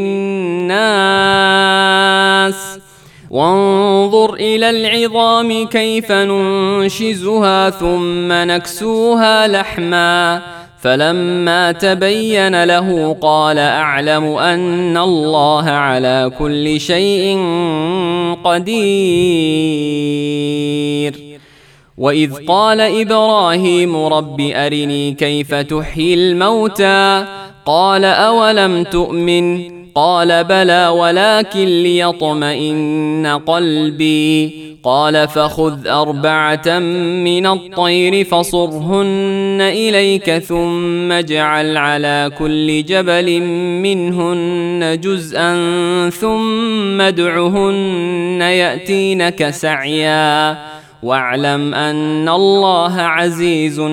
للناس وانظر إلى العظام كيف ننشزها ثم نكسوها لحما فلما تبين له قال أعلم أن الله على كل شيء قدير وإذ قال إبراهيم رب أرني كيف تحيي الموتى قال أولم تؤمن قال بلى ولكن ليطمئن قلبي قال فخذ 4 من الطير فصرهن إليك ثم اجعل على كل جبل منهن جزءا ثم ادعهن يأتينك سعيا واعلم أن الله عزيز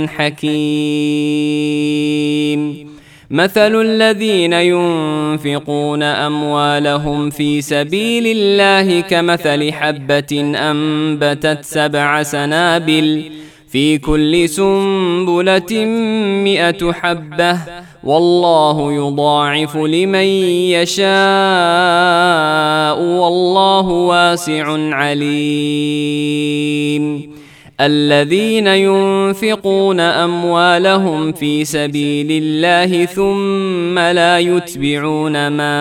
حكيم مثل الذين ينفقون أموالهم في سبيل الله كمثل حبة أنبتت 7 سنابل في كل سنبلة 100 حبة والله يضاعف لمن يشاء والله واسع عليم الذين ينفقون أموالهم في سبيل الله ثم لا يتبعون ما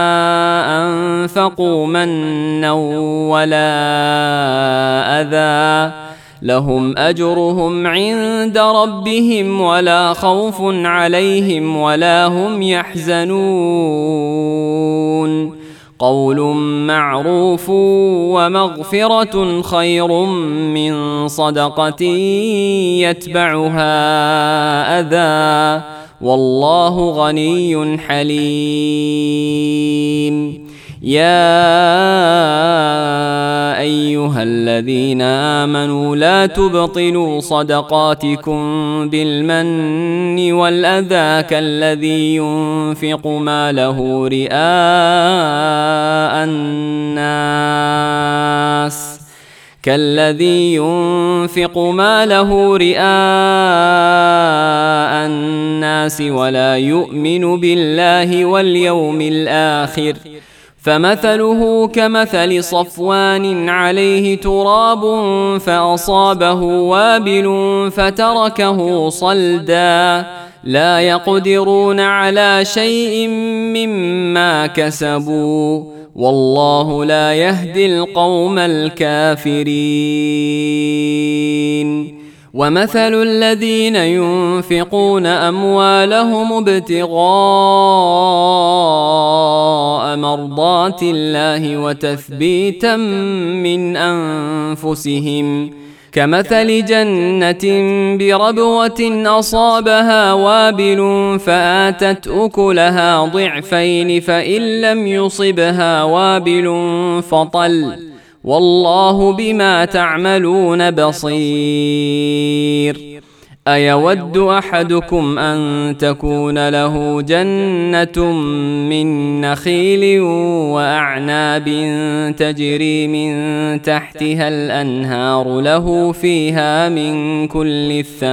أنفقوا منا ولا أذى لهم أجرهم عند ربهم ولا خوف عليهم ولا هم يحزنون قول معروف ومغفرة خير من صدقة يتبعها أذى والله غني حليم يا أيها الذين آمنوا لا تبطلوا صدقاتكم بالمن والأذى كالذي ينفق ماله رئاء الناس ولا يؤمن بالله واليوم الآخر فمثله كمثل صفوان عليه تراب فأصابه وابل فتركه صلدا لا يقدرون على شيء مما كسبوا والله لا يهدي القوم الكافرين ومثل الذين ينفقون أموالهم ابتغاء مرضات الله وتثبيتا من أنفسهم كمثل جنة بربوة أصابها وابل فآتت أكلها ضعفين فإن لم يصبها وابل فطل والله بما تعملون بصير. أيود أحدكم أن تكون له جنة من نخيل وأعناب تجري من تحتها الأنهار له فيها من كل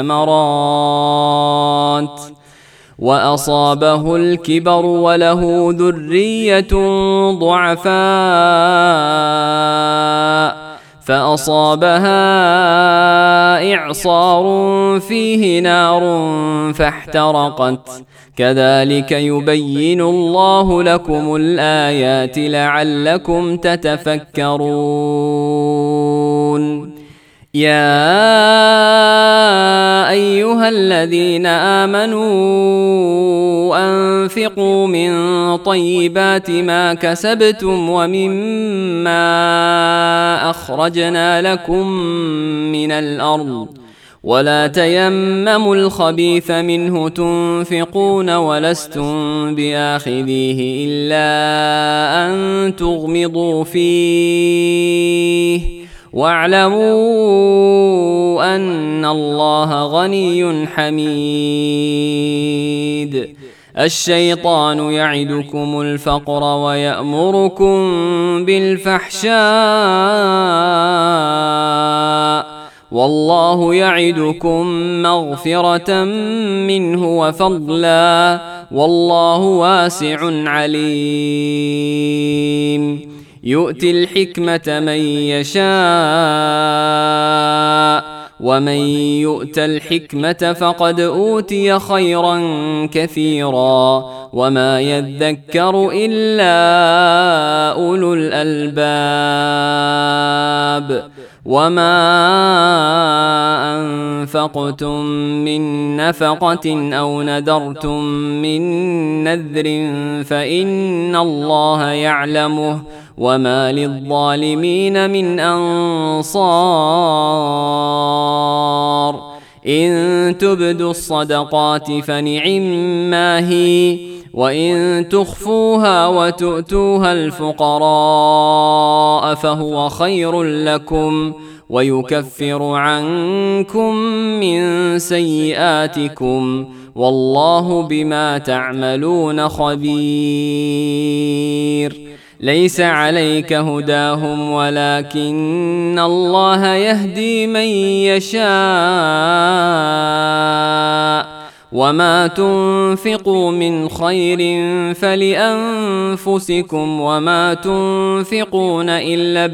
الثمرات وأصابه الكبر وله ذرية ضعفاء فأصابها إعصار فيه نار فاحترقت كذلك يبين الله لكم الآيات لعلكم تتفكرون. يا أيها الذين آمنوا أنفقوا من طيبات ما كسبتم ومما أخرجنا لكم من الأرض ولا تيمموا الخبيث منه تنفقون ولستم بآخذيه إلا أن تغمضوا فيه واعلموا أن الله غني حميد. الشيطان يعدكم الفقر ويأمركم بالفحشاء والله يعدكم مغفرة منه وفضلا والله واسع عليم. يؤتي الحكمة من يشاء ومن يؤت الحكمة فقد أوتي خيرا كثيرا وما يذكر إلا أولو الألباب. وما أنفقتم من نفقة أو نذرتم من نذر فإن الله يعلمه وما للظالمين من أنصار. إن تبدوا الصدقات فنعما هي وإن تخفوها وتؤتوها الفقراء فهو خير لكم ويكفر عنكم من سيئاتكم والله بما تعملون خبير. ليس عليك هداهم ولكن الله يهدي من يشاء وما تنفقوا من خير فلأنفسكم وما تنفقون إلا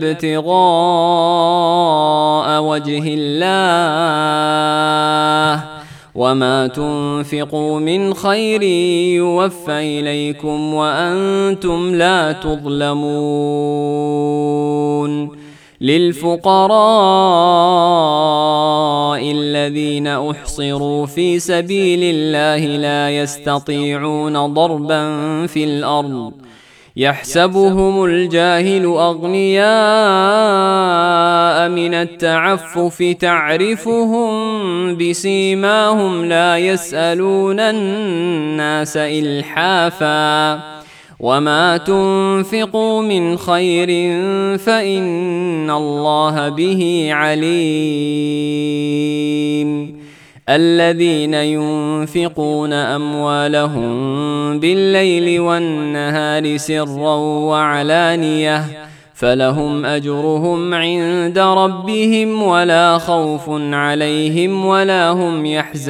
ابتغاء وجه الله وما تنفقوا من خير يوفى إليكم وأنتم لا تظلمون. للفقراء الذين أحصروا في سبيل الله لا يستطيعون ضربا في الأرض يحسبهم الجاهل أغنياء من التعفف تعرفهم بسيماهم لا يسألون الناس إلحافا وما تنفقوا من خير فإن الله به عليم. الذين ينفقون أموالهم بالليل والنهار سرا وعلانية فلهم أجرهم عند ربهم ولا خوف عليهم ولا هم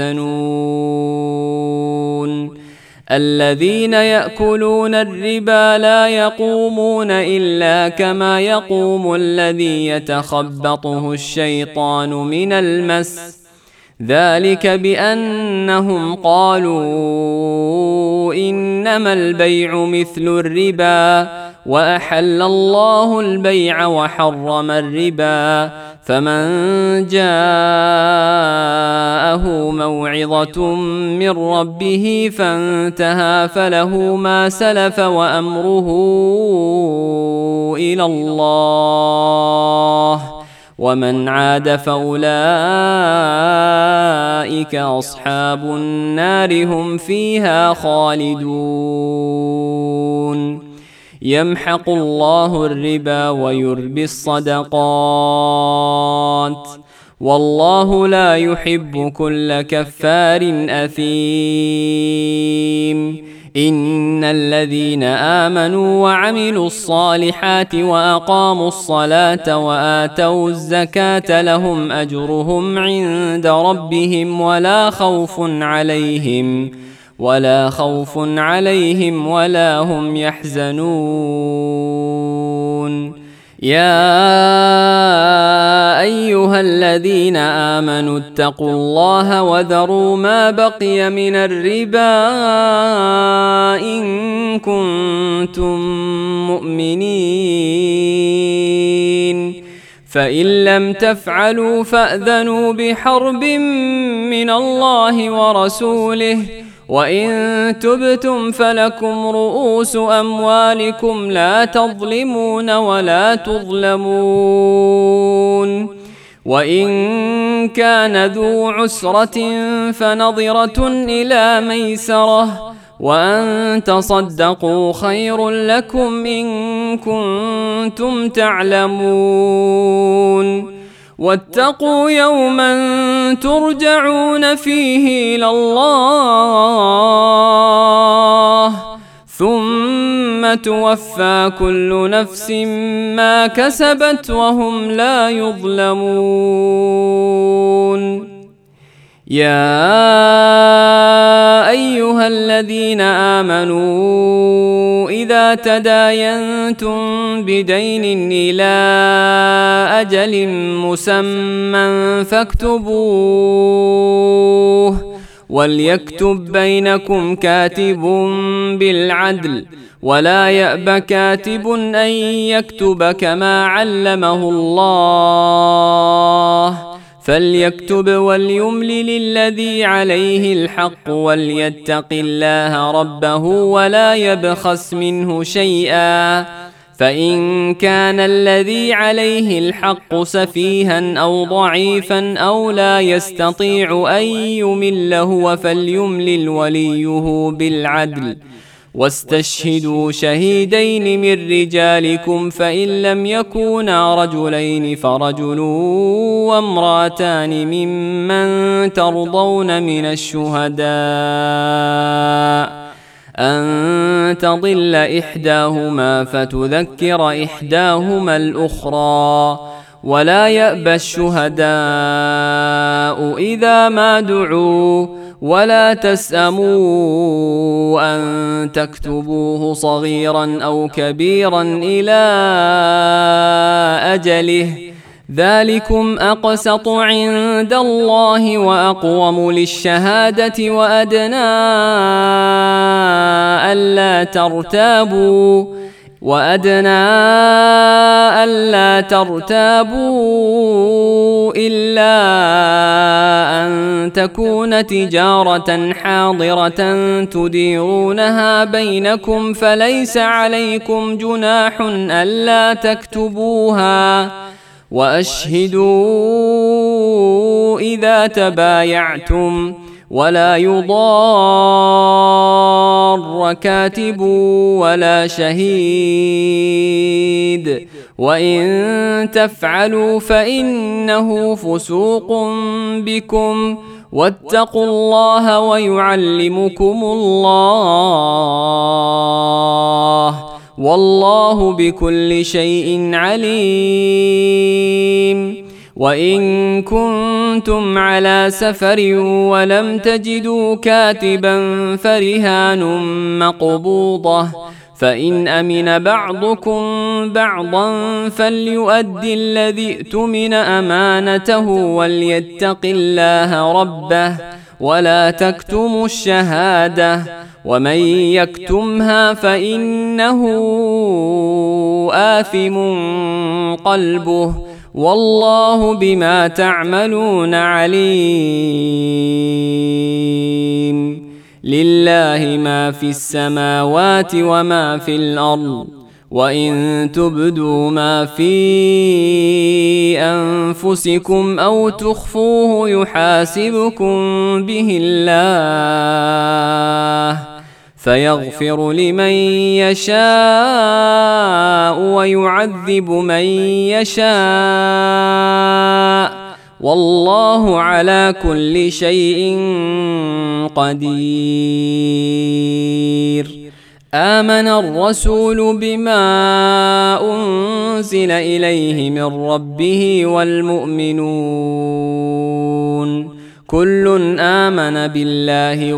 يحزنون. الذين يأكلون الربا لا يقومون إلا كما يقوم الذي يتخبطه الشيطان من المس ذلك بأنهم قالوا إنما البيع مثل الربا وأحل الله البيع وحرم الربا فمن جاءه موعظة من ربه فانتهى فله ما سلف وأمره إلى الله، ومن عاد فأولئك أصحاب النار هم فيها خالدون. يمحق الله الربا ويربي الصدقات، والله لا يحب كل كفار أثيم. إن الذين آمنوا وعملوا الصالحات وأقاموا الصلاة وآتوا الزكاة لهم أجرهم عند ربهم ولا خوف عليهم ولا هم يحزنون. يا أيها الذين آمنوا اتقوا الله وذروا ما بقي من الربا إن كنتم مؤمنين، فإن لم تفعلوا فأذنوا بحرب من الله ورسوله، وإن تبتم فلكم رؤوس أموالكم لا تظلمون ولا تظلمون. وإن كان ذو عسرة فنظرة إلى ميسرة، وأن تصدقوا خير لكم إن كنتم تعلمون. واتقوا يوما ترجعون فيه إلى الله ثم توفى كل نفس ما كسبت وهم لا يظلمون. يا أيها الذين آمنوا إذا تداينتم بدين إلى أجل مسمى فاكتبوه، وليكتب بينكم كاتب بالعدل، ولا يأب كاتب أن يكتب كما علمه الله، فليكتب وليملل الذي عليه الحق وليتق الله ربه ولا يبخس منه شيئا، فإن كان الذي عليه الحق سفيها أو ضعيفا أو لا يستطيع أن يمل هو فليملل وليه بالعدل، واستشهدوا شهيدين من رجالكم، فإن لم يكونا رجلين فرجل وامرأتان ممن ترضون من الشهداء أن تضل إحداهما فتذكر إحداهما الأخرى، ولا يأبى الشهداء إذا ما دعوا، ولا تسأموا أن تكتبوه صغيرا أو كبيرا إلى أجله، ذلكم أقسط عند الله وأقوم للشهادة وأدنى ألا ترتابوا إلا أن تكون تجارة حاضرة تديرونها بينكم، فليس عليكم جناح ألا تكتبوها، وأشهدوا إذا تبايعتم، ولا يضار كاتب ولا شهيد، وإن تفعلوا فإنه فسوق بكم، واتقوا الله ويعلمكم الله، والله بكل شيء عليم. وإن كنتم على سفر ولم تجدوا كاتبا فرهان مقبوضة، فإن أمن بعضكم بعضا فليؤدي الذي اؤتمن أمانته وليتق الله ربه، ولا تكتموا الشهادة، ومن يكتمها فإنه آثم قلبه، والله بما تعملون عليم. لله ما في السماوات وما في الأرض، وإن تبدوا ما في أنفسكم أو تخفوه يحاسبكم به الله، فيغفر لمن يشاء ويعذب من يشاء، والله على كل شيء قدير. آمن الرسول بما أنزل إليه من ربه والمؤمنون كل آمن بالله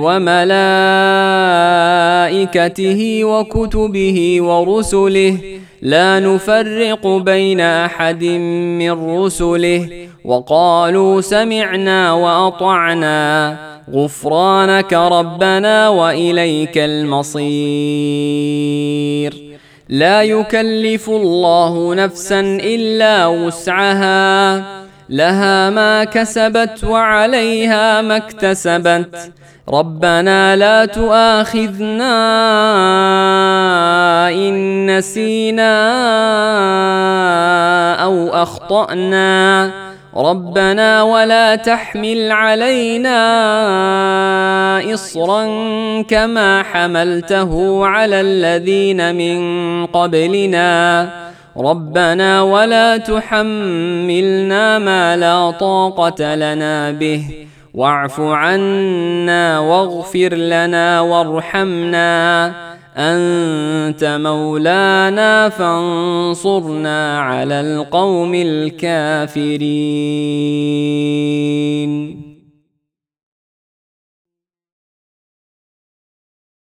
وملائكته وكتبه ورسله لا نفرق بين أحد من رسله، وقالوا سمعنا وأطعنا غفرانك ربنا وإليك المصير. لا يكلف الله نفسا إلا وسعها، لها ما كسبت وعليها ما اكتسبت. ربنا لا تؤاخذنا إن نسينا أو أخطأنا، ربنا ولا تحمل علينا إصرا كما حملته على الذين من قبلنا، ربنا ولا تحملنا ما لا طاقة لنا به، واعف عنا واغفر لنا وارحمنا، أنت مولانا فانصرنا على القوم الكافرين.